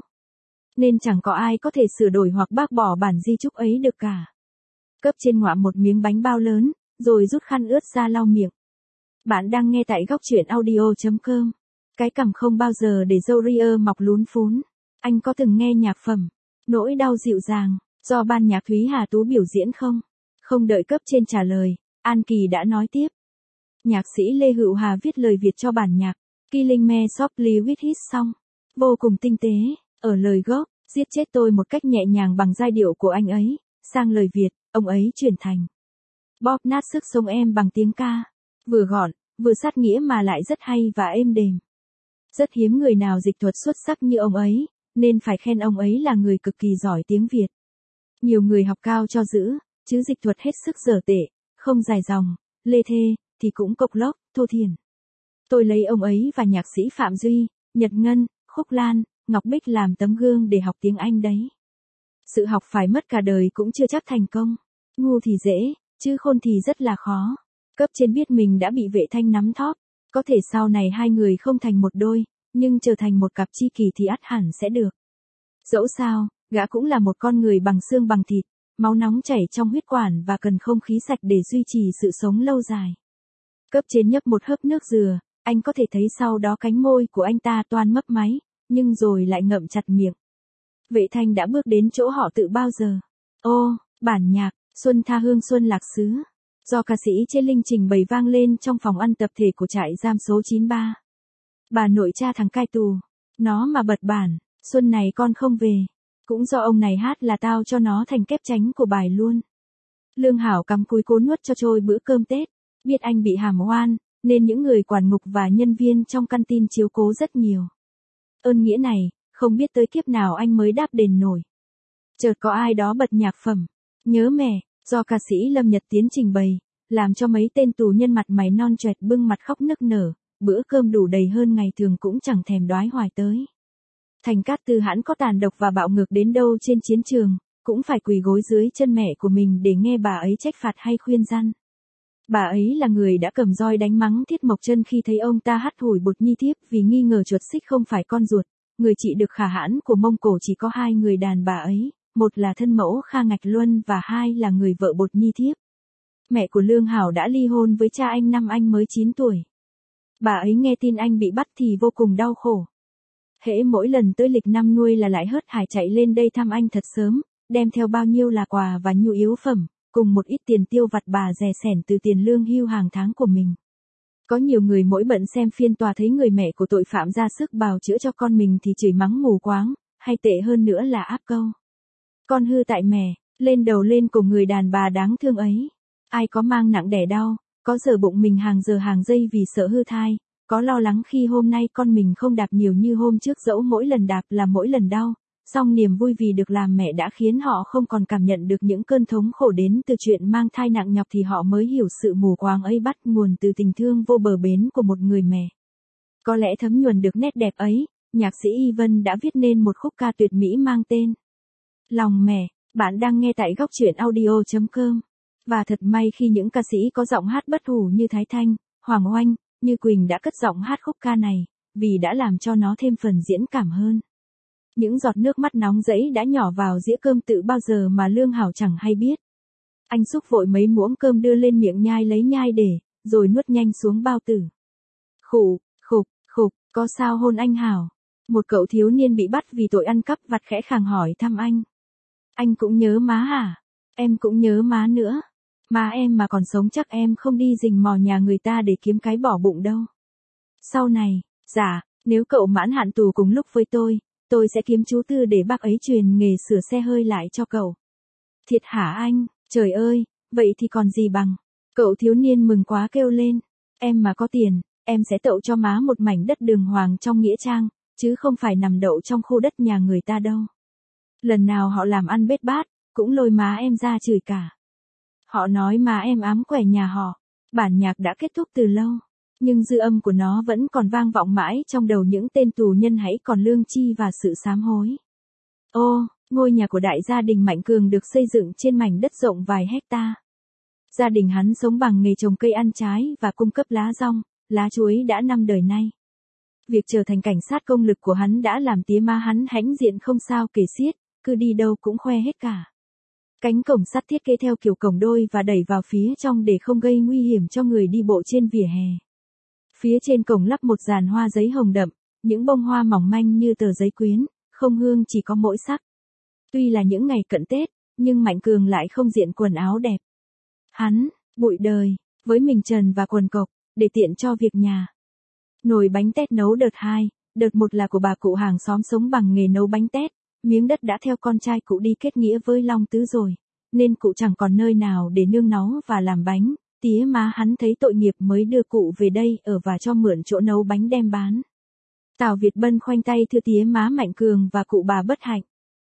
[SPEAKER 1] Nên chẳng có ai có thể sửa đổi hoặc bác bỏ bản di chúc ấy được cả. Cấp trên ngoạm một miếng bánh bao lớn, rồi rút khăn ướt ra lau miệng. Bạn đang nghe tại góc truyện audio chấm com. Cái cằm không bao giờ để râu ria mọc lún phún. Anh có từng nghe nhạc phẩm Nỗi đau dịu dàng do ban nhạc Thúy Hà Tú biểu diễn không? Không đợi cấp trên trả lời, An Kỳ đã nói tiếp. Nhạc sĩ Lê Hữu Hà viết lời Việt cho bản nhạc Killing Me Softly with His Song. Vô cùng tinh tế, ở lời gốc, giết chết tôi một cách nhẹ nhàng bằng giai điệu của anh ấy, sang lời Việt, ông ấy chuyển thành. Bóp nát sức sống em bằng tiếng ca. Vừa gọn, vừa sát nghĩa mà lại rất hay và êm đềm. Rất hiếm người nào dịch thuật xuất sắc như ông ấy, nên phải khen ông ấy là người cực kỳ giỏi tiếng Việt. Nhiều người học cao cho giữ, chứ dịch thuật hết sức dở tệ, không dài dòng, lê thê, thì cũng cộc lốc, thô thiển. Tôi lấy ông ấy và nhạc sĩ Phạm Duy, Nhật Ngân, Khúc Lan, Ngọc Bích làm tấm gương để học tiếng Anh đấy. Sự học phải mất cả đời cũng chưa chắc thành công. Ngu thì dễ, chứ khôn thì rất là khó. Cấp trên biết mình đã bị Vệ Thanh nắm thóp. Có thể sau này hai người không thành một đôi, nhưng trở thành một cặp tri kỷ thì ắt hẳn sẽ được. Dẫu sao, gã cũng là một con người bằng xương bằng thịt, máu nóng chảy trong huyết quản và cần không khí sạch để duy trì sự sống lâu dài. Cấp trên nhấp một hớp nước dừa, anh có thể thấy sau đó cánh môi của anh ta toan mấp máy, nhưng rồi lại ngậm chặt miệng. Vệ Thanh đã bước đến chỗ họ tự bao giờ. Ô, bản nhạc, Xuân Tha Hương Xuân Lạc Xứ, do ca sĩ Chế Linh trình bày vang lên trong phòng ăn tập thể của trại giam số chín ba. Bà nội cha thằng cai tù, nó mà bật bản, xuân này con không về. Cũng do ông này hát là tao cho nó thành kép chánh của bài luôn. Lương Hảo cắm cúi cố nuốt cho trôi bữa cơm Tết, biết anh bị hàm oan, nên những người quản ngục và nhân viên trong căn tin chiếu cố rất nhiều. Ơn nghĩa này, không biết tới kiếp nào anh mới đáp đền nổi. Chợt có ai đó bật nhạc phẩm, Nhớ Mẹ, do ca sĩ Lâm Nhật Tiến trình bày, làm cho mấy tên tù nhân mặt mày non choẹt bưng mặt khóc nức nở, bữa cơm đủ đầy hơn ngày thường cũng chẳng thèm đoái hoài tới. Thành Cát Tư hãn có tàn độc và bạo ngược đến đâu trên chiến trường, cũng phải quỳ gối dưới chân mẹ của mình để nghe bà ấy trách phạt hay khuyên răn. Bà ấy là người đã cầm roi đánh mắng Thiết Mộc Chân khi thấy ông ta hắt hủi Bột Nhi Thiếp vì nghi ngờ chuột xích không phải con ruột. Người chị được khả hãn của Mông Cổ chỉ có hai người đàn bà ấy, một là thân mẫu Kha Ngạch Luân và hai là người vợ Bột Nhi Thiếp. Mẹ của Lương Hảo đã ly hôn với cha anh năm anh mới chín tuổi. Bà ấy nghe tin anh bị bắt thì vô cùng đau khổ. Hễ mỗi lần tới lịch năm nuôi là lại hớt hải chạy lên đây thăm anh thật sớm, đem theo bao nhiêu là quà và nhu yếu phẩm, cùng một ít tiền tiêu vặt bà dè sẻn từ tiền lương hưu hàng tháng của mình. Có nhiều người mỗi bận xem phiên tòa thấy người mẹ của tội phạm ra sức bào chữa cho con mình thì chửi mắng mù quáng, hay tệ hơn nữa là áp câu. Con hư tại mẹ, lên đầu lên cùng người đàn bà đáng thương ấy. Ai có mang nặng đẻ đau, có giờ bụng mình hàng giờ hàng giây vì sợ hư thai, có lo lắng khi hôm nay con mình không đạp nhiều như hôm trước dẫu mỗi lần đạp là mỗi lần đau, song niềm vui vì được làm mẹ đã khiến họ không còn cảm nhận được những cơn thống khổ đến từ chuyện mang thai nặng nhọc thì họ mới hiểu sự mù quáng ấy bắt nguồn từ tình thương vô bờ bến của một người mẹ. Có lẽ thấm nhuần được nét đẹp ấy, nhạc sĩ Y Vân đã viết nên một khúc ca tuyệt mỹ mang tên Lòng Mẹ. Bạn đang nghe tại góc truyện audio chấm com. Và thật may khi những ca sĩ có giọng hát bất hủ như Thái Thanh, Hoàng Oanh, Như Quỳnh đã cất giọng hát khúc ca này, vì đã làm cho nó thêm phần diễn cảm hơn. Những giọt nước mắt nóng rẫy đã nhỏ vào dĩa cơm tự bao giờ mà Lương Hảo chẳng hay biết. Anh xúc vội mấy muỗng cơm đưa lên miệng nhai lấy nhai để, rồi nuốt nhanh xuống bao tử. Khụ, khục, khục, có sao hôn anh Hảo? Một cậu thiếu niên bị bắt vì tội ăn cắp vặt khẽ khàng hỏi thăm anh. Anh cũng nhớ má hả? Em cũng nhớ má nữa. Má em mà còn sống chắc em không đi rình mò nhà người ta để kiếm cái bỏ bụng đâu. Sau này, dạ, nếu cậu mãn hạn tù cùng lúc với tôi, tôi sẽ kiếm chú Tư để bác ấy truyền nghề sửa xe hơi lại cho cậu. Thiệt hả anh? Trời ơi, vậy thì còn gì bằng. Cậu thiếu niên mừng quá kêu lên. Em mà có tiền, em sẽ tậu cho má một mảnh đất đường hoàng trong nghĩa trang, chứ không phải nằm đậu trong khu đất nhà người ta đâu. Lần nào họ làm ăn bết bát, cũng lôi má em ra chửi cả. Họ nói má em ám quẻ nhà họ. Bản nhạc đã kết thúc từ lâu, nhưng dư âm của nó vẫn còn vang vọng mãi trong đầu những tên tù nhân hãy còn lương chi và sự sám hối. Ô, ngôi nhà của đại gia đình Mạnh Cường được xây dựng trên mảnh đất rộng vài hecta. Gia đình hắn sống bằng nghề trồng cây ăn trái và cung cấp lá rong, lá chuối đã năm đời nay. Việc trở thành cảnh sát công lực của hắn đã làm tía má hắn hãnh diện không sao kể xiết, cứ đi đâu cũng khoe hết cả. Cánh cổng sắt thiết kế theo kiểu cổng đôi và đẩy vào phía trong để không gây nguy hiểm cho người đi bộ trên vỉa hè. Phía trên cổng lắp một dàn hoa giấy hồng đậm, những bông hoa mỏng manh như tờ giấy quyến, không hương chỉ có mỗi sắc. Tuy là những ngày cận Tết, nhưng Mạnh Cường lại không diện quần áo đẹp. Hắn, bụi đời, với mình trần và quần cộc, để tiện cho việc nhà. Nồi bánh tét nấu đợt hai, đợt một là của bà cụ hàng xóm sống bằng nghề nấu bánh tét, miếng đất đã theo con trai cụ đi kết nghĩa với Long Tứ rồi, nên cụ chẳng còn nơi nào để nương náu và làm bánh, tía má hắn thấy tội nghiệp mới đưa cụ về đây ở và cho mượn chỗ nấu bánh đem bán. Tào Việt Bân khoanh tay thưa tía má Mạnh Cường và cụ bà bất hạnh.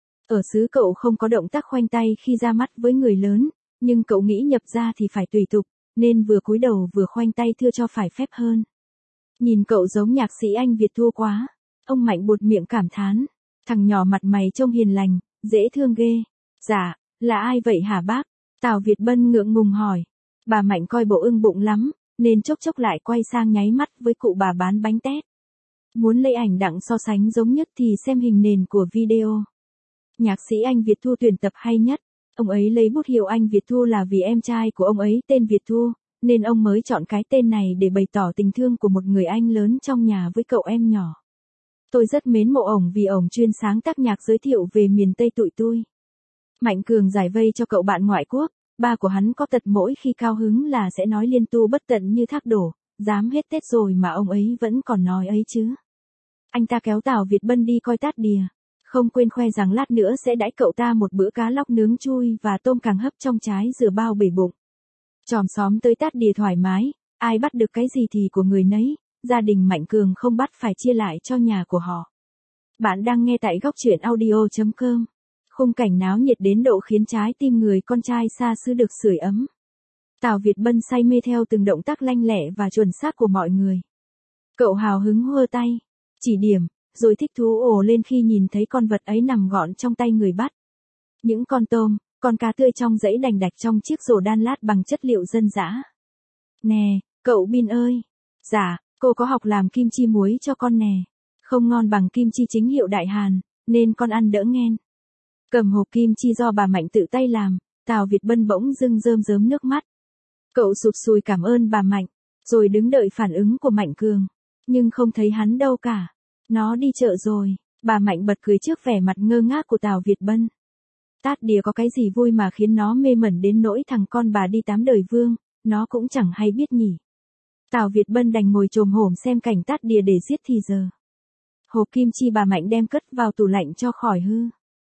[SPEAKER 1] Ở xứ cậu không có động tác khoanh tay khi ra mắt với người lớn, nhưng cậu nghĩ nhập gia thì phải tùy tục, nên vừa cúi đầu vừa khoanh tay thưa cho phải phép hơn. Nhìn cậu giống nhạc sĩ Anh Việt Thua quá. Ông Mạnh buột miệng cảm thán. Thằng nhỏ mặt mày trông hiền lành, dễ thương ghê. Dạ, là ai vậy hả bác? Tào Việt Bân ngượng ngùng hỏi. Bà Mạnh coi bộ ưng bụng lắm, nên chốc chốc lại quay sang nháy mắt với cụ bà bán bánh tét. Muốn lấy ảnh đặng so sánh giống nhất thì xem hình nền của video. Nhạc sĩ Anh Việt Thua tuyển tập hay nhất. Ông ấy lấy bút hiệu Anh Việt Thua là vì em trai của ông ấy tên Việt Thua, nên ông mới chọn cái tên này để bày tỏ tình thương của một người anh lớn trong nhà với cậu em nhỏ. Tôi rất mến mộ ổng vì ổng chuyên sáng tác nhạc giới thiệu về miền Tây tụi tôi. Mạnh Cường giải vây cho cậu bạn ngoại quốc, ba của hắn có tật mỗi khi cao hứng là sẽ nói liên tu bất tận như thác đổ, dám hết Tết rồi mà ông ấy vẫn còn nói ấy chứ. Anh ta kéo Tào Việt Bân đi coi Tát Đìa, không quên khoe rằng lát nữa sẽ đãi cậu ta một bữa cá lóc nướng chui và tôm càng hấp trong trái dừa bao bể bụng. Chòm xóm tới Tát Đìa thoải mái, ai bắt được cái gì thì của người nấy, gia đình Mạnh Cường không bắt phải chia lại cho nhà của họ. Bạn đang nghe tại góc truyện audio chấm com. Khung cảnh náo nhiệt đến độ khiến trái tim người con trai xa xứ được sưởi ấm. Tào Việt Bân say mê theo từng động tác lanh lẹ và chuẩn xác của mọi người. Cậu hào hứng hơ tay, chỉ điểm, rồi thích thú ồ lên khi nhìn thấy con vật ấy nằm gọn trong tay người bắt. Những con tôm, con cá tươi trong dãy đành đạch trong chiếc rổ đan lát bằng chất liệu dân dã. Nè, cậu Bin ơi. Dạ, cô có học làm kim chi muối cho con nè. Không ngon bằng kim chi chính hiệu Đại Hàn, nên con ăn đỡ nghen. Cầm hộp kim chi do bà Mạnh tự tay làm, Tào Việt Bân bỗng dưng rơm rớm nước mắt. Cậu sụp sùi cảm ơn bà Mạnh, rồi đứng đợi phản ứng của Mạnh Cường. Nhưng không thấy hắn đâu cả. Nó đi chợ rồi, bà Mạnh bật cười trước vẻ mặt ngơ ngác của Tào Việt Bân. Tát Đìa có cái gì vui mà khiến nó mê mẩn đến nỗi thằng con bà đi tám đời vương, nó cũng chẳng hay biết nhỉ. Tào Việt Bân đành ngồi chồm hổm xem cảnh Tát Đìa để giết thì giờ. Hộp kim chi bà Mạnh đem cất vào tủ lạnh cho khỏi hư.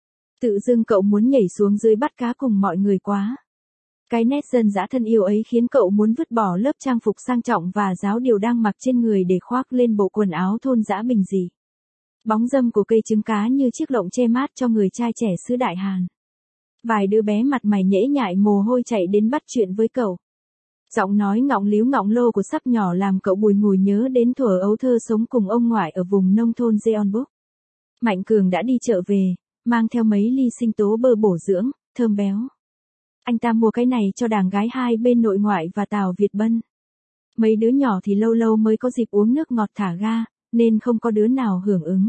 [SPEAKER 1] Tự dưng cậu muốn nhảy xuống dưới bắt cá cùng mọi người quá. Cái nét dân dã thân yêu ấy khiến cậu muốn vứt bỏ lớp trang phục sang trọng và giáo điều đang mặc trên người để khoác lên bộ quần áo thôn dã bình dị. Bóng râm của cây trứng cá như chiếc lọng che mát cho người trai trẻ xứ Đại Hàn. Vài đứa bé mặt mày nhễ nhại mồ hôi chạy đến bắt chuyện với cậu. Giọng nói ngọng líu ngọng lô của sắp nhỏ làm cậu bùi ngùi nhớ đến thuở ấu thơ sống cùng ông ngoại ở vùng nông thôn Jeonbuk. Mạnh Cường đã đi chợ về, mang theo mấy ly sinh tố bơ bổ dưỡng, thơm béo. Anh ta mua cái này cho đàn gái hai bên nội ngoại và Tào Việt Bân. Mấy đứa nhỏ thì lâu lâu mới có dịp uống nước ngọt thả ga, nên không có đứa nào hưởng ứng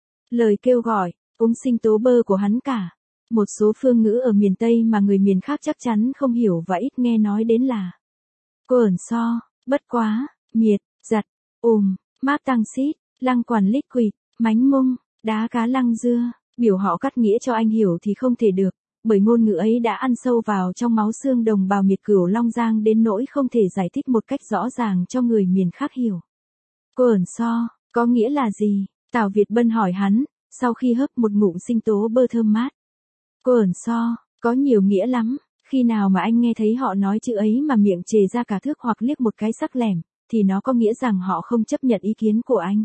[SPEAKER 1] lời kêu gọi, uống sinh tố bơ của hắn cả. Một số phương ngữ ở miền Tây mà người miền khác chắc chắn không hiểu và ít nghe nói đến là cô ẩn so, bất quá, miệt, giặt, ùm, máp tăng xít, lăng quản lích quỵt, mánh mung, đá cá lăng dưa. Biểu họ cắt nghĩa cho anh hiểu thì không thể được, bởi ngôn ngữ ấy đã ăn sâu vào trong máu xương đồng bào miệt Cửu Long Giang đến nỗi không thể giải thích một cách rõ ràng cho người miền khác hiểu. Cô ẩn so, có nghĩa là gì? Tào Việt Bân hỏi hắn, sau khi hớp một ngụm sinh tố bơ thơm mát. Cô ẩn so, có nhiều nghĩa lắm, khi nào mà anh nghe thấy họ nói chữ ấy mà miệng chề ra cả thước hoặc liếc một cái sắc lẻm, thì nó có nghĩa rằng họ không chấp nhận ý kiến của anh.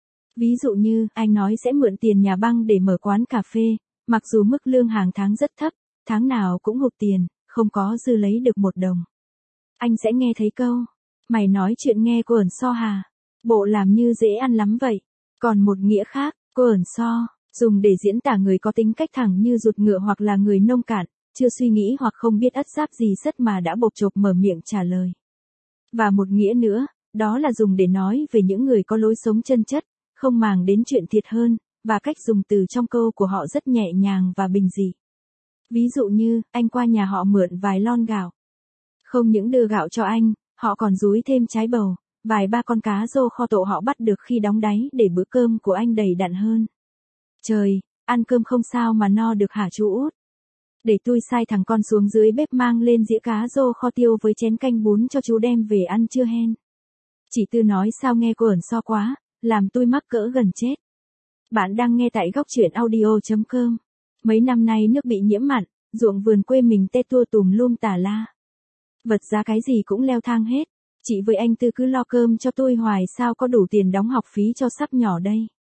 [SPEAKER 1] Ví dụ như, anh nói sẽ mượn tiền nhà băng để mở quán cà phê, mặc dù mức lương hàng tháng rất thấp, tháng nào cũng hụt tiền, không có dư lấy được một đồng. Anh sẽ nghe thấy câu, mày nói chuyện nghe cô ẩn so hà, bộ làm như dễ ăn lắm vậy. Còn một nghĩa khác, cô ẩn so, dùng để diễn tả người có tính cách thẳng như ruột ngựa hoặc là người nông cạn, chưa suy nghĩ hoặc không biết ất giáp gì sất mà đã bộp chộp mở miệng trả lời. Và một nghĩa nữa, đó là dùng để nói về những người có lối sống chân chất, không màng đến chuyện thiệt hơn, và cách dùng từ trong câu của họ rất nhẹ nhàng và bình dị. Ví dụ như, anh qua nhà họ mượn vài lon gạo. Không những đưa gạo cho anh, họ còn dúi thêm trái bầu, vài ba con cá rô kho tộ họ bắt được khi đóng đáy để bữa cơm của anh đầy đặn hơn. Trời, ăn cơm không sao mà no được hả chú út? Để tôi sai thằng con xuống dưới bếp mang lên dĩa cá rô kho tiêu với chén canh bún cho chú đem về ăn chưa hen. Chị Tư nói sao nghe cô ẩn so quá, làm tôi mắc cỡ gần chết. Bạn đang nghe tại góc truyện audio.com. Mấy năm nay nước bị nhiễm mặn, ruộng vườn quê mình tê tua tùm lum tả la. Vật giá cái gì cũng leo thang hết. Chị với anh Tư cứ lo cơm cho tôi hoài sao có đủ tiền đóng học phí cho sắp nhỏ đây.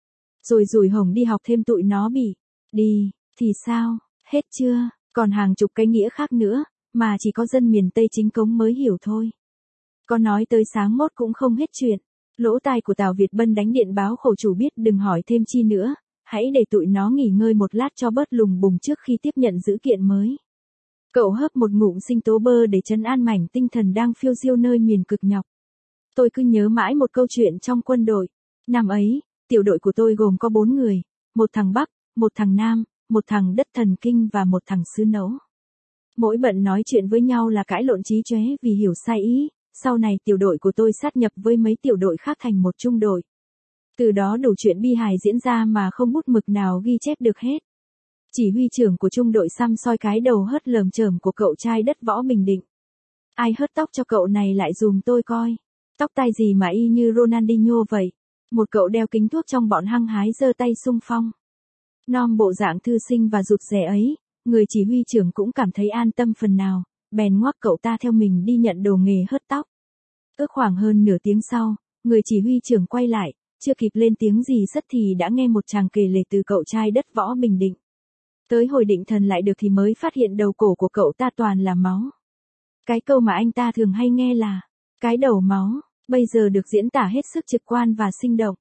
[SPEAKER 1] Rồi rủi Hồng đi học thêm tụi nó bị đi, thì sao, hết chưa, còn hàng chục cái nghĩa khác nữa, mà chỉ có dân miền Tây chính cống mới hiểu thôi. Có nói tới sáng mốt cũng không hết chuyện. Lỗ tai của Tào Việt Bân đánh điện báo khổ chủ biết đừng hỏi thêm chi nữa, hãy để tụi nó nghỉ ngơi một lát cho bớt lùng bùng trước khi tiếp nhận dữ kiện mới. Cậu hớp một ngụm sinh tố bơ để trấn an mảnh tinh thần đang phiêu diêu nơi miền cực nhọc. Tôi cứ nhớ mãi một câu chuyện trong quân đội. Năm ấy, tiểu đội của tôi gồm có bốn người, một thằng Bắc, một thằng Nam, một thằng đất thần kinh và một thằng xứ nẫu. Mỗi bận nói chuyện với nhau là cãi lộn chí chóe vì hiểu sai ý. Sau này tiểu đội của tôi sát nhập với mấy tiểu đội khác thành một trung đội. Từ đó đủ chuyện bi hài diễn ra mà không bút mực nào ghi chép được hết. Chỉ huy trưởng của trung đội xăm soi cái đầu hớt lởm chởm của cậu trai đất võ Bình Định. Ai hớt tóc cho cậu này lại dùm tôi coi. Tóc tai gì mà y như Ronaldinho vậy. Một cậu đeo kính thuốc trong bọn hăng hái giơ tay xung phong. Nom bộ dạng thư sinh và rụt rè ấy, người chỉ huy trưởng cũng cảm thấy an tâm phần nào, bèn ngoắc cậu ta theo mình đi nhận đồ nghề hớt tóc. Ước khoảng hơn nửa tiếng sau, người chỉ huy trưởng quay lại, chưa kịp lên tiếng gì sất thì đã nghe một chàng kể lể từ cậu trai đất võ Bình Định. Tới hồi định thần lại được thì mới phát hiện đầu cổ của cậu ta toàn là máu. Cái câu mà anh ta thường hay nghe là, cái đầu máu, bây giờ được diễn tả hết sức trực quan và sinh động.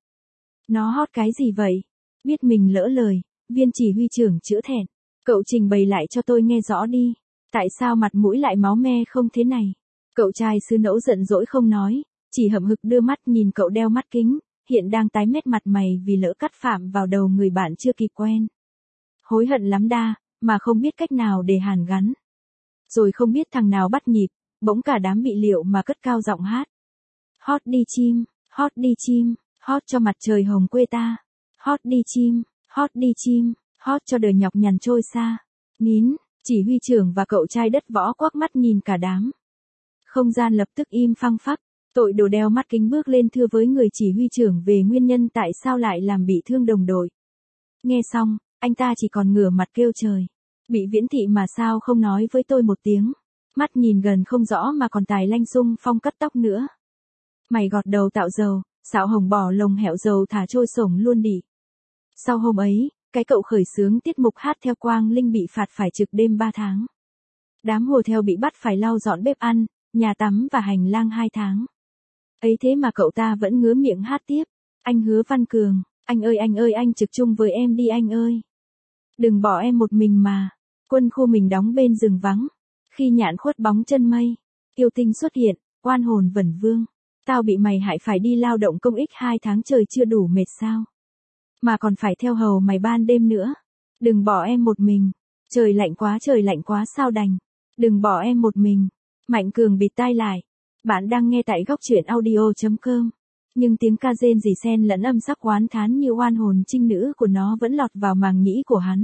[SPEAKER 1] Nó hót cái gì vậy? Biết mình lỡ lời, viên chỉ huy trưởng chữa thẹn. Cậu trình bày lại cho tôi nghe rõ đi. Tại sao mặt mũi lại máu me không thế này? Cậu trai xứ nẫu giận dỗi không nói, chỉ hậm hực đưa mắt nhìn cậu đeo mắt kính, hiện đang tái mét mặt mày vì lỡ cắt phạm vào đầu người bạn chưa kịp quen. Hối hận lắm đa, mà không biết cách nào để hàn gắn. Rồi không biết thằng nào bắt nhịp, bỗng cả đám bị liệu mà cất cao giọng hát. Hót đi chim, hót đi chim, hót cho mặt trời hồng quê ta. Hót đi chim, hót đi chim, hót cho đời nhọc nhằn trôi xa. Nín, chỉ huy trưởng và cậu trai đất võ quắc mắt nhìn cả đám. Không gian lập tức im phăng phắc, tội đồ đeo mắt kính bước lên thưa với người chỉ huy trưởng về nguyên nhân tại sao lại làm bị thương đồng đội. Nghe xong, anh ta chỉ còn ngửa mặt kêu trời. Bị Viễn Thị mà sao không nói với tôi một tiếng. Mắt nhìn gần không rõ mà còn tài lanh xung phong cắt tóc nữa. Mày gọt đầu tạo dầu, xạo hồng bỏ lồng hẹo dầu thả trôi sổng luôn đi. Sau hôm ấy, cái cậu khởi xướng tiết mục hát theo Quang Linh bị phạt phải trực đêm ba tháng. Đám hùa theo bị bắt phải lau dọn bếp ăn, nhà tắm và hành lang hai tháng. Ấy thế mà cậu ta vẫn ngứa miệng hát tiếp. Anh Hứa Văn Cường, anh ơi anh ơi anh trực chung với em đi anh ơi. Đừng bỏ em một mình mà. Quân khu mình đóng bên rừng vắng. Khi nhạn khuất bóng chân mây, yêu tinh xuất hiện, oan hồn vẩn vương. Tao bị mày hại phải đi lao động công ích hai tháng trời chưa đủ mệt sao? Mà còn phải theo hầu mày ban đêm nữa. Đừng bỏ em một mình. Trời lạnh quá trời lạnh quá sao đành. Đừng bỏ em một mình. Mạnh Cường bịt tai lại. Bạn đang nghe tại góc truyện audio.com. Nhưng tiếng ca rên rỉ xen lẫn âm sắc oán thán như oan hồn trinh nữ của nó vẫn lọt vào màng nhĩ của hắn.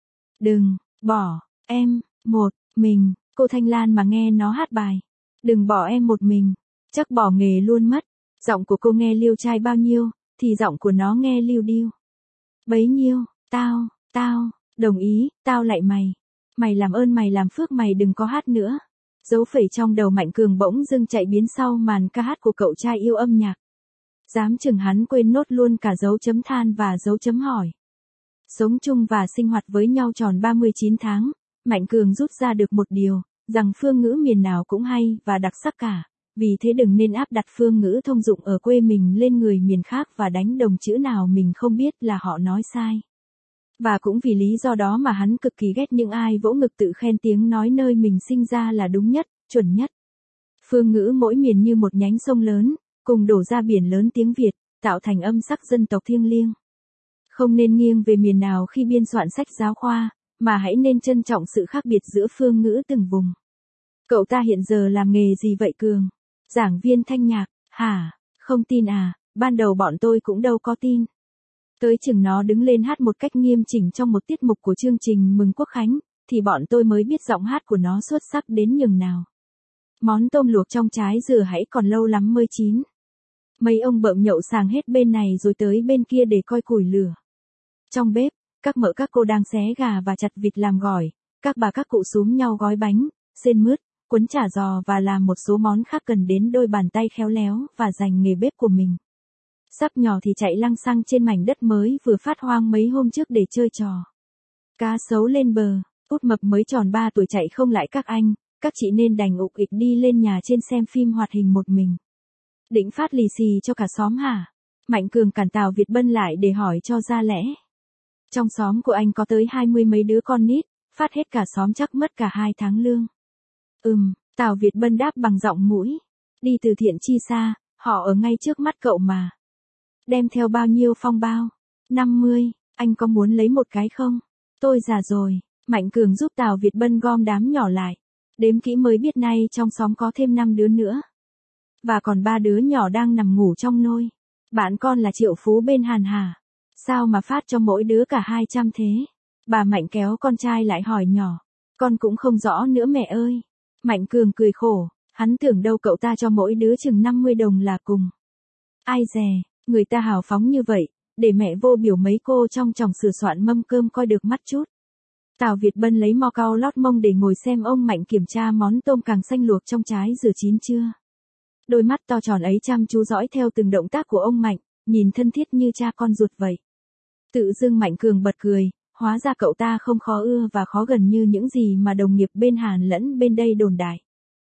[SPEAKER 1] Đừng bỏ em một mình. Cô Thanh Lan mà nghe nó hát bài. Đừng bỏ em một mình. Chắc bỏ nghề luôn mất. Giọng của cô nghe liêu trai bao nhiêu, thì giọng của nó nghe liêu điêu bấy nhiêu. Tao, tao, đồng ý, tao lại mày. Mày làm ơn mày làm phước mày đừng có hát nữa. Dấu phẩy trong đầu Mạnh Cường bỗng dưng chạy biến sau màn ca hát của cậu trai yêu âm nhạc. Dám chừng hắn quên nốt luôn cả dấu chấm than và dấu chấm hỏi. Sống chung và sinh hoạt với nhau tròn ba mươi chín tháng, Mạnh Cường rút ra được một điều, rằng phương ngữ miền nào cũng hay và đặc sắc cả. Vì thế đừng nên áp đặt phương ngữ thông dụng ở quê mình lên người miền khác và đánh đồng chữ nào mình không biết là họ nói sai. Và cũng vì lý do đó mà hắn cực kỳ ghét những ai vỗ ngực tự khen tiếng nói nơi mình sinh ra là đúng nhất, chuẩn nhất. Phương ngữ mỗi miền như một nhánh sông lớn, cùng đổ ra biển lớn tiếng Việt, tạo thành âm sắc dân tộc thiêng liêng. Không nên nghiêng về miền nào khi biên soạn sách giáo khoa, mà hãy nên trân trọng sự khác biệt giữa phương ngữ từng vùng. Cậu ta hiện giờ làm nghề gì vậy Cường? Giảng viên thanh nhạc, hả? Không tin à, ban đầu bọn tôi cũng đâu có tin. Tới chừng nó đứng lên hát một cách nghiêm chỉnh trong một tiết mục của chương trình Mừng Quốc Khánh, thì bọn tôi mới biết giọng hát của nó xuất sắc đến nhường nào. Món tôm luộc trong trái dừa hãy còn lâu lắm mới chín. Mấy ông bợm nhậu sàng hết bên này rồi tới bên kia để coi củi lửa. Trong bếp, các mợ các cô đang xé gà và chặt vịt làm gỏi, các bà các cụ xúm nhau gói bánh, xiên mứt, cuốn chả giò và làm một số món khác cần đến đôi bàn tay khéo léo và dành nghề bếp của mình. Sắp nhỏ thì chạy lăng xăng trên mảnh đất mới vừa phát hoang mấy hôm trước để chơi trò. Cá sấu lên bờ, Út Mập mới tròn ba tuổi chạy không lại các anh, các chị nên đành ục ịch đi lên nhà trên xem phim hoạt hình một mình. Định phát lì xì cho cả xóm hả? Mạnh Cường cản Tào Việt Bân lại để hỏi cho ra lẽ. Trong xóm của anh có tới hai mươi mấy đứa con nít, phát hết cả xóm chắc mất cả hai tháng lương. Ừm, Tào Việt Bân đáp bằng giọng mũi. Đi từ thiện chi xa, họ ở ngay trước mắt cậu mà. Đem theo bao nhiêu phong bao? năm mươi, anh có muốn lấy một cái không? Tôi già rồi. Mạnh Cường giúp Tào Việt Bân gom đám nhỏ lại. Đếm kỹ mới biết nay trong xóm có thêm năm đứa nữa. Và còn ba đứa nhỏ đang nằm ngủ trong nôi. Bạn con là Triệu Phú bên Hàn hả? Sao mà phát cho mỗi đứa cả hai trăm thế? Bà Mạnh kéo con trai lại hỏi nhỏ. Con cũng không rõ nữa mẹ ơi. Mạnh Cường cười khổ. Hắn tưởng đâu cậu ta cho mỗi đứa chừng năm mươi đồng là cùng. Ai dè, người ta hào phóng như vậy, để mẹ vô biểu mấy cô trong chòng sửa soạn mâm cơm coi được mắt chút. Tào Việt Bân lấy mo cau lót mông để ngồi xem ông Mạnh kiểm tra món tôm càng xanh luộc trong trái dừa chín chưa. Đôi mắt to tròn ấy chăm chú dõi theo từng động tác của ông Mạnh, nhìn thân thiết như cha con ruột vậy. Tự dưng Mạnh Cường bật cười, hóa ra cậu ta không khó ưa và khó gần như những gì mà đồng nghiệp bên Hàn lẫn bên đây đồn đại.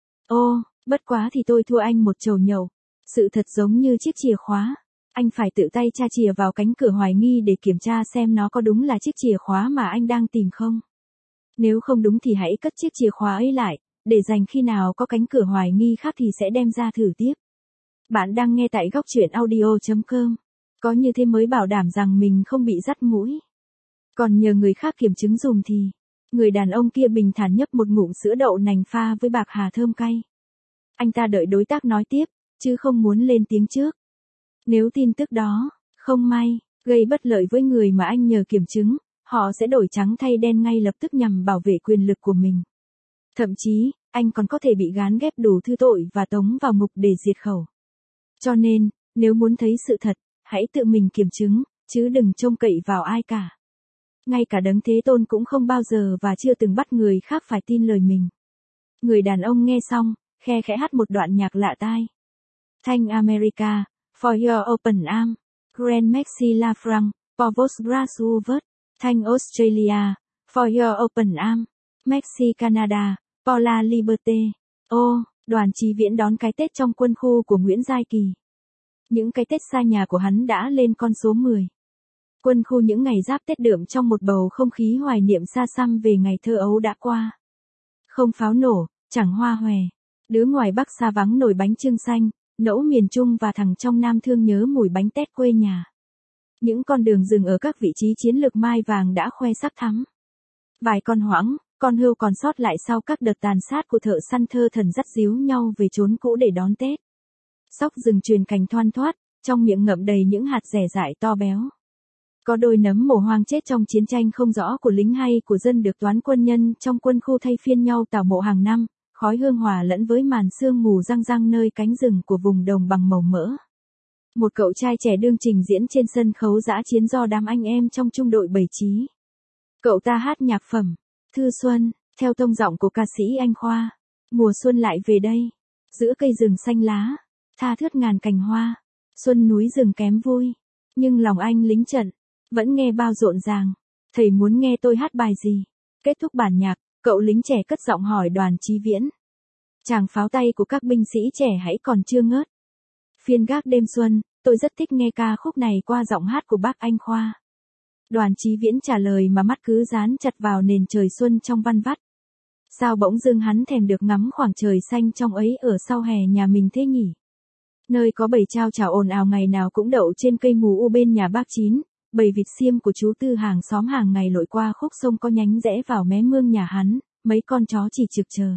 [SPEAKER 1] Ô, bất quá thì tôi thua anh một chầu nhậu. Sự thật giống như chiếc chìa khóa. Anh phải tự tay tra chìa vào cánh cửa hoài nghi để kiểm tra xem nó có đúng là chiếc chìa khóa mà anh đang tìm không. Nếu không đúng thì hãy cất chiếc chìa khóa ấy lại, để dành khi nào có cánh cửa hoài nghi khác thì sẽ đem ra thử tiếp. Bạn đang nghe tại góc truyện audio chấm com. Có như thế mới bảo đảm rằng mình không bị dắt mũi. Còn nhờ người khác kiểm chứng dùm thì, người đàn ông kia bình thản nhấp một ngụm sữa đậu nành pha với bạc hà thơm cay. Anh ta đợi đối tác nói tiếp, chứ không muốn lên tiếng trước. Nếu tin tức đó, không may, gây bất lợi với người mà anh nhờ kiểm chứng, họ sẽ đổi trắng thay đen ngay lập tức nhằm bảo vệ quyền lực của mình. Thậm chí, anh còn có thể bị gán ghép đủ thứ tội và tống vào ngục để diệt khẩu. Cho nên, nếu muốn thấy sự thật, hãy tự mình kiểm chứng, chứ đừng trông cậy vào ai cả. Ngay cả Đấng Thế Tôn cũng không bao giờ và chưa từng bắt người khác phải tin lời mình. Người đàn ông nghe xong, khe khẽ hát một đoạn nhạc lạ tai. Thank America, for your open arm, Grand Maxi La France, for vos braços. Thank Australia, for your open arm, Maxi Canada, for la liberté. Ô, Đoàn Chí Viễn đón cái Tết trong quân khu của Nguyễn Giai Kỳ. Những cái Tết xa nhà của hắn đã lên con số mười. Quân khu những ngày giáp Tết đượm trong một bầu không khí hoài niệm xa xăm về ngày thơ ấu đã qua. Không pháo nổ, chẳng hoa hòe. Đứa ngoài Bắc xa vắng nồi bánh chưng xanh, nẫu miền Trung và thằng trong Nam thương nhớ mùi bánh tét quê nhà. Những con đường rừng ở các vị trí chiến lược mai vàng đã khoe sắc thắm. Vài con hoãng, con hươu còn sót lại sau các đợt tàn sát của thợ săn thơ thần dắt díu nhau về chốn cũ để đón Tết. Sóc rừng truyền cành thoăn thoắt, trong miệng ngậm đầy những hạt rẻ dại to béo. Có đôi nấm mồ hoang chết trong chiến tranh không rõ của lính hay của dân được toán quân nhân trong quân khu thay phiên nhau tảo mộ hàng năm, khói hương hòa lẫn với màn sương mù răng răng nơi cánh rừng của vùng đồng bằng màu mỡ. Một cậu trai trẻ đương trình diễn trên sân khấu dã chiến do đám anh em trong trung đội bày trí. Cậu ta hát nhạc phẩm, Thư Xuân, theo tông giọng của ca sĩ Anh Khoa. Mùa xuân lại về đây, giữa cây rừng xanh lá, tha thướt ngàn cành hoa, xuân núi rừng kém vui, nhưng lòng anh lính trận, vẫn nghe bao rộn ràng. Thầy muốn nghe tôi hát bài gì? Kết thúc bản nhạc, cậu lính trẻ cất giọng hỏi Đoàn Chí Viễn. Chàng pháo tay của các binh sĩ trẻ hãy còn chưa ngớt. Phiên gác đêm xuân, tôi rất thích nghe ca khúc này qua giọng hát của bác Anh Khoa. Đoàn Chí Viễn trả lời mà mắt cứ dán chặt vào nền trời xuân trong văn vắt. Sao bỗng dưng hắn thèm được ngắm khoảng trời xanh trong ấy ở sau hè nhà mình thế nhỉ? Nơi có bầy trao chảo ồn ào ngày nào cũng đậu trên cây mù u bên nhà bác Chín, bầy vịt xiêm của chú Tư hàng xóm hàng ngày lội qua khúc sông có nhánh rẽ vào mé mương nhà hắn, mấy con chó chỉ trực chờ.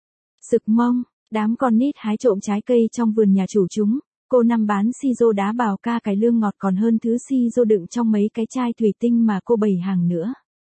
[SPEAKER 1] Sực mông, đám con nít hái trộm trái cây trong vườn nhà chủ chúng, cô năm bán si rô đá bào ca cải lương ngọt còn hơn thứ si rô đựng trong mấy cái chai thủy tinh mà cô bày hàng nữa.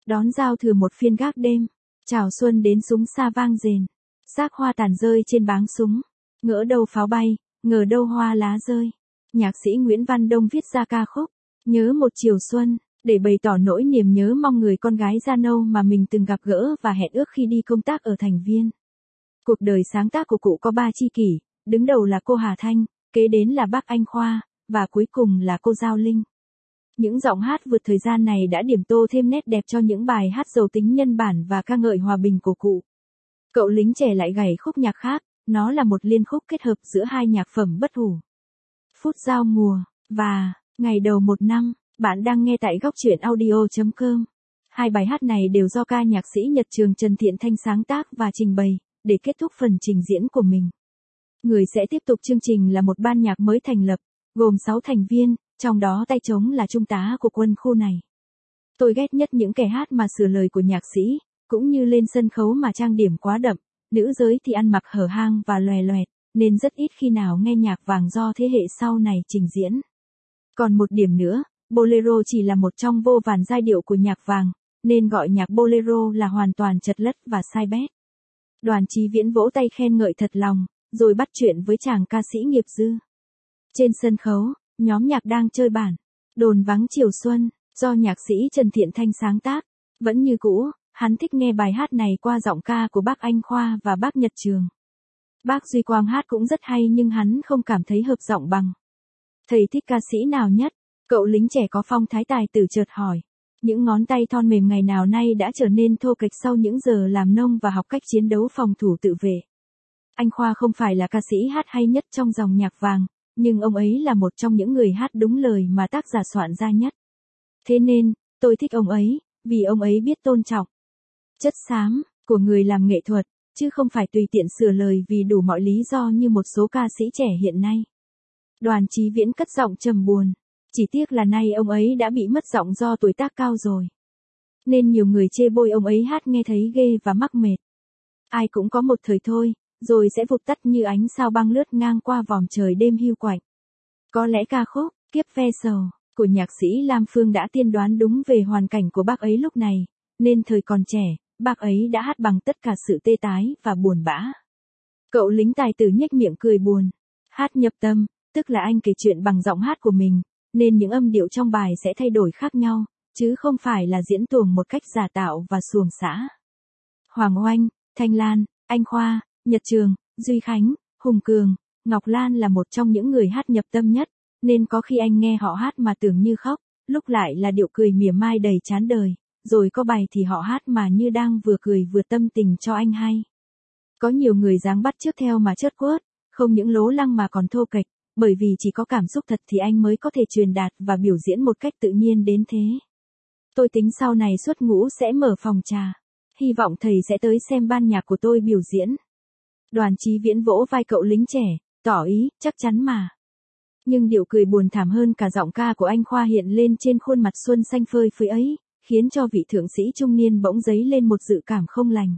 [SPEAKER 1] Đón giao thừa một phiên gác đêm, chào xuân đến súng xa vang rền, xác hoa tàn rơi trên báng súng, ngỡ đâu pháo bay, ngờ đâu hoa lá rơi. Nhạc sĩ Nguyễn Văn Đông viết ra ca khúc Nhớ một chiều xuân, để bày tỏ nỗi niềm nhớ mong người con gái da nâu mà mình từng gặp gỡ và hẹn ước khi đi công tác ở Thành Viên. Cuộc đời sáng tác của cụ có ba tri kỷ, đứng đầu là cô Hà Thanh, kế đến là bác Anh Khoa, và cuối cùng là cô Giao Linh. Những giọng hát vượt thời gian này đã điểm tô thêm nét đẹp cho những bài hát giàu tính nhân bản và ca ngợi hòa bình của cụ. Cậu lính trẻ lại gảy khúc nhạc khác, nó là một liên khúc kết hợp giữa hai nhạc phẩm bất hủ. Phút giao mùa, và Ngày đầu một năm, bạn đang nghe tại góc truyện audio chấm com. Hai bài hát này đều do ca nhạc sĩ Nhật Trường Trần Thiện Thanh sáng tác và trình bày, để kết thúc phần trình diễn của mình. Người sẽ tiếp tục chương trình là một ban nhạc mới thành lập, gồm sáu thành viên, trong đó tay trống là trung tá của quân khu này. Tôi ghét nhất những kẻ hát mà sửa lời của nhạc sĩ, cũng như lên sân khấu mà trang điểm quá đậm, nữ giới thì ăn mặc hở hang và lòe loẹt, nên rất ít khi nào nghe nhạc vàng do thế hệ sau này trình diễn. Còn một điểm nữa, bolero chỉ là một trong vô vàn giai điệu của nhạc vàng, nên gọi nhạc bolero là hoàn toàn chật lất và sai bét. Đoàn Chí Viễn vỗ tay khen ngợi thật lòng, rồi bắt chuyện với chàng ca sĩ nghiệp dư. Trên sân khấu, nhóm nhạc đang chơi bản Đồn vắng chiều xuân, do nhạc sĩ Trần Thiện Thanh sáng tác. Vẫn như cũ, hắn thích nghe bài hát này qua giọng ca của bác Anh Khoa và bác Nhật Trường. Bác Duy Quang hát cũng rất hay nhưng hắn không cảm thấy hợp giọng bằng. Thầy thích ca sĩ nào nhất? Cậu lính trẻ có phong thái tài tử chợt hỏi. Những ngón tay thon mềm ngày nào nay đã trở nên thô kệch sau những giờ làm nông và học cách chiến đấu phòng thủ tự vệ. Anh Khoa không phải là ca sĩ hát hay nhất trong dòng nhạc vàng, nhưng ông ấy là một trong những người hát đúng lời mà tác giả soạn ra nhất. Thế nên, tôi thích ông ấy, vì ông ấy biết tôn trọng chất xám của người làm nghệ thuật, chứ không phải tùy tiện sửa lời vì đủ mọi lý do như một số ca sĩ trẻ hiện nay. Đoàn Chí Viễn cất giọng trầm buồn. Chỉ tiếc là nay ông ấy đã bị mất giọng do tuổi tác cao rồi. Nên nhiều người chê bôi ông ấy hát nghe thấy ghê và mắc mệt. Ai cũng có một thời thôi, rồi sẽ vụt tắt như ánh sao băng lướt ngang qua vòm trời đêm hiu quạnh. Có lẽ ca khúc Kiếp ve sầu của nhạc sĩ Lam Phương đã tiên đoán đúng về hoàn cảnh của bác ấy lúc này, nên thời còn trẻ, bác ấy đã hát bằng tất cả sự tê tái và buồn bã. Cậu lính tài tử nhếch miệng cười buồn. Hát nhập tâm, tức là anh kể chuyện bằng giọng hát của mình, nên những âm điệu trong bài sẽ thay đổi khác nhau, chứ không phải là diễn tuồng một cách giả tạo và xuồng xã. Hoàng Oanh, Thanh Lan, Anh Khoa, Nhật Trường, Duy Khánh, Hùng Cường, Ngọc Lan là một trong những người hát nhập tâm nhất, nên có khi anh nghe họ hát mà tưởng như khóc, lúc lại là điệu cười mỉa mai đầy chán đời, rồi có bài thì họ hát mà như đang vừa cười vừa tâm tình cho anh hay. Có nhiều người dáng bắt chước theo mà chớt quớt, không những lố lăng mà còn thô kệch, bởi vì chỉ có cảm xúc thật thì anh mới có thể truyền đạt và biểu diễn một cách tự nhiên đến thế. Tôi tính sau này xuất ngũ sẽ mở phòng trà. Hy vọng thầy sẽ tới xem ban nhạc của tôi biểu diễn. Đoàn Chí Viễn vỗ vai cậu lính trẻ, tỏ ý, chắc chắn mà. Nhưng điệu cười buồn thảm hơn cả giọng ca của anh Khoa hiện lên trên khuôn mặt xuân xanh phơi phới ấy, khiến cho vị thượng sĩ trung niên bỗng dấy lên một dự cảm không lành.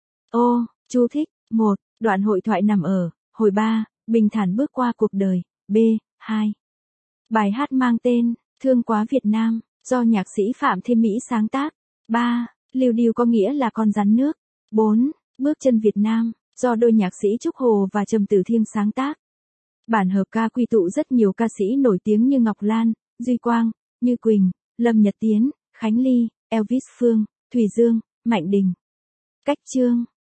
[SPEAKER 1] Ô, chú thích, một, đoạn hội thoại nằm ở, hồi ba, bình thản bước qua cuộc đời, B, hai. Bài hát mang tên, Thương quá Việt Nam, do nhạc sĩ Phạm Thêm Mỹ sáng tác. ba. Liều điêu có nghĩa là con rắn nước. bốn. Bước chân Việt Nam, do đôi nhạc sĩ Trúc Hồ và Trầm Tử Thiêng sáng tác. Bản hợp ca quy tụ rất nhiều ca sĩ nổi tiếng như Ngọc Lan, Duy Quang, Như Quỳnh, Lâm Nhật Tiến, Khánh Ly, Elvis Phương, Thùy Dương, Mạnh Đình. Cách chương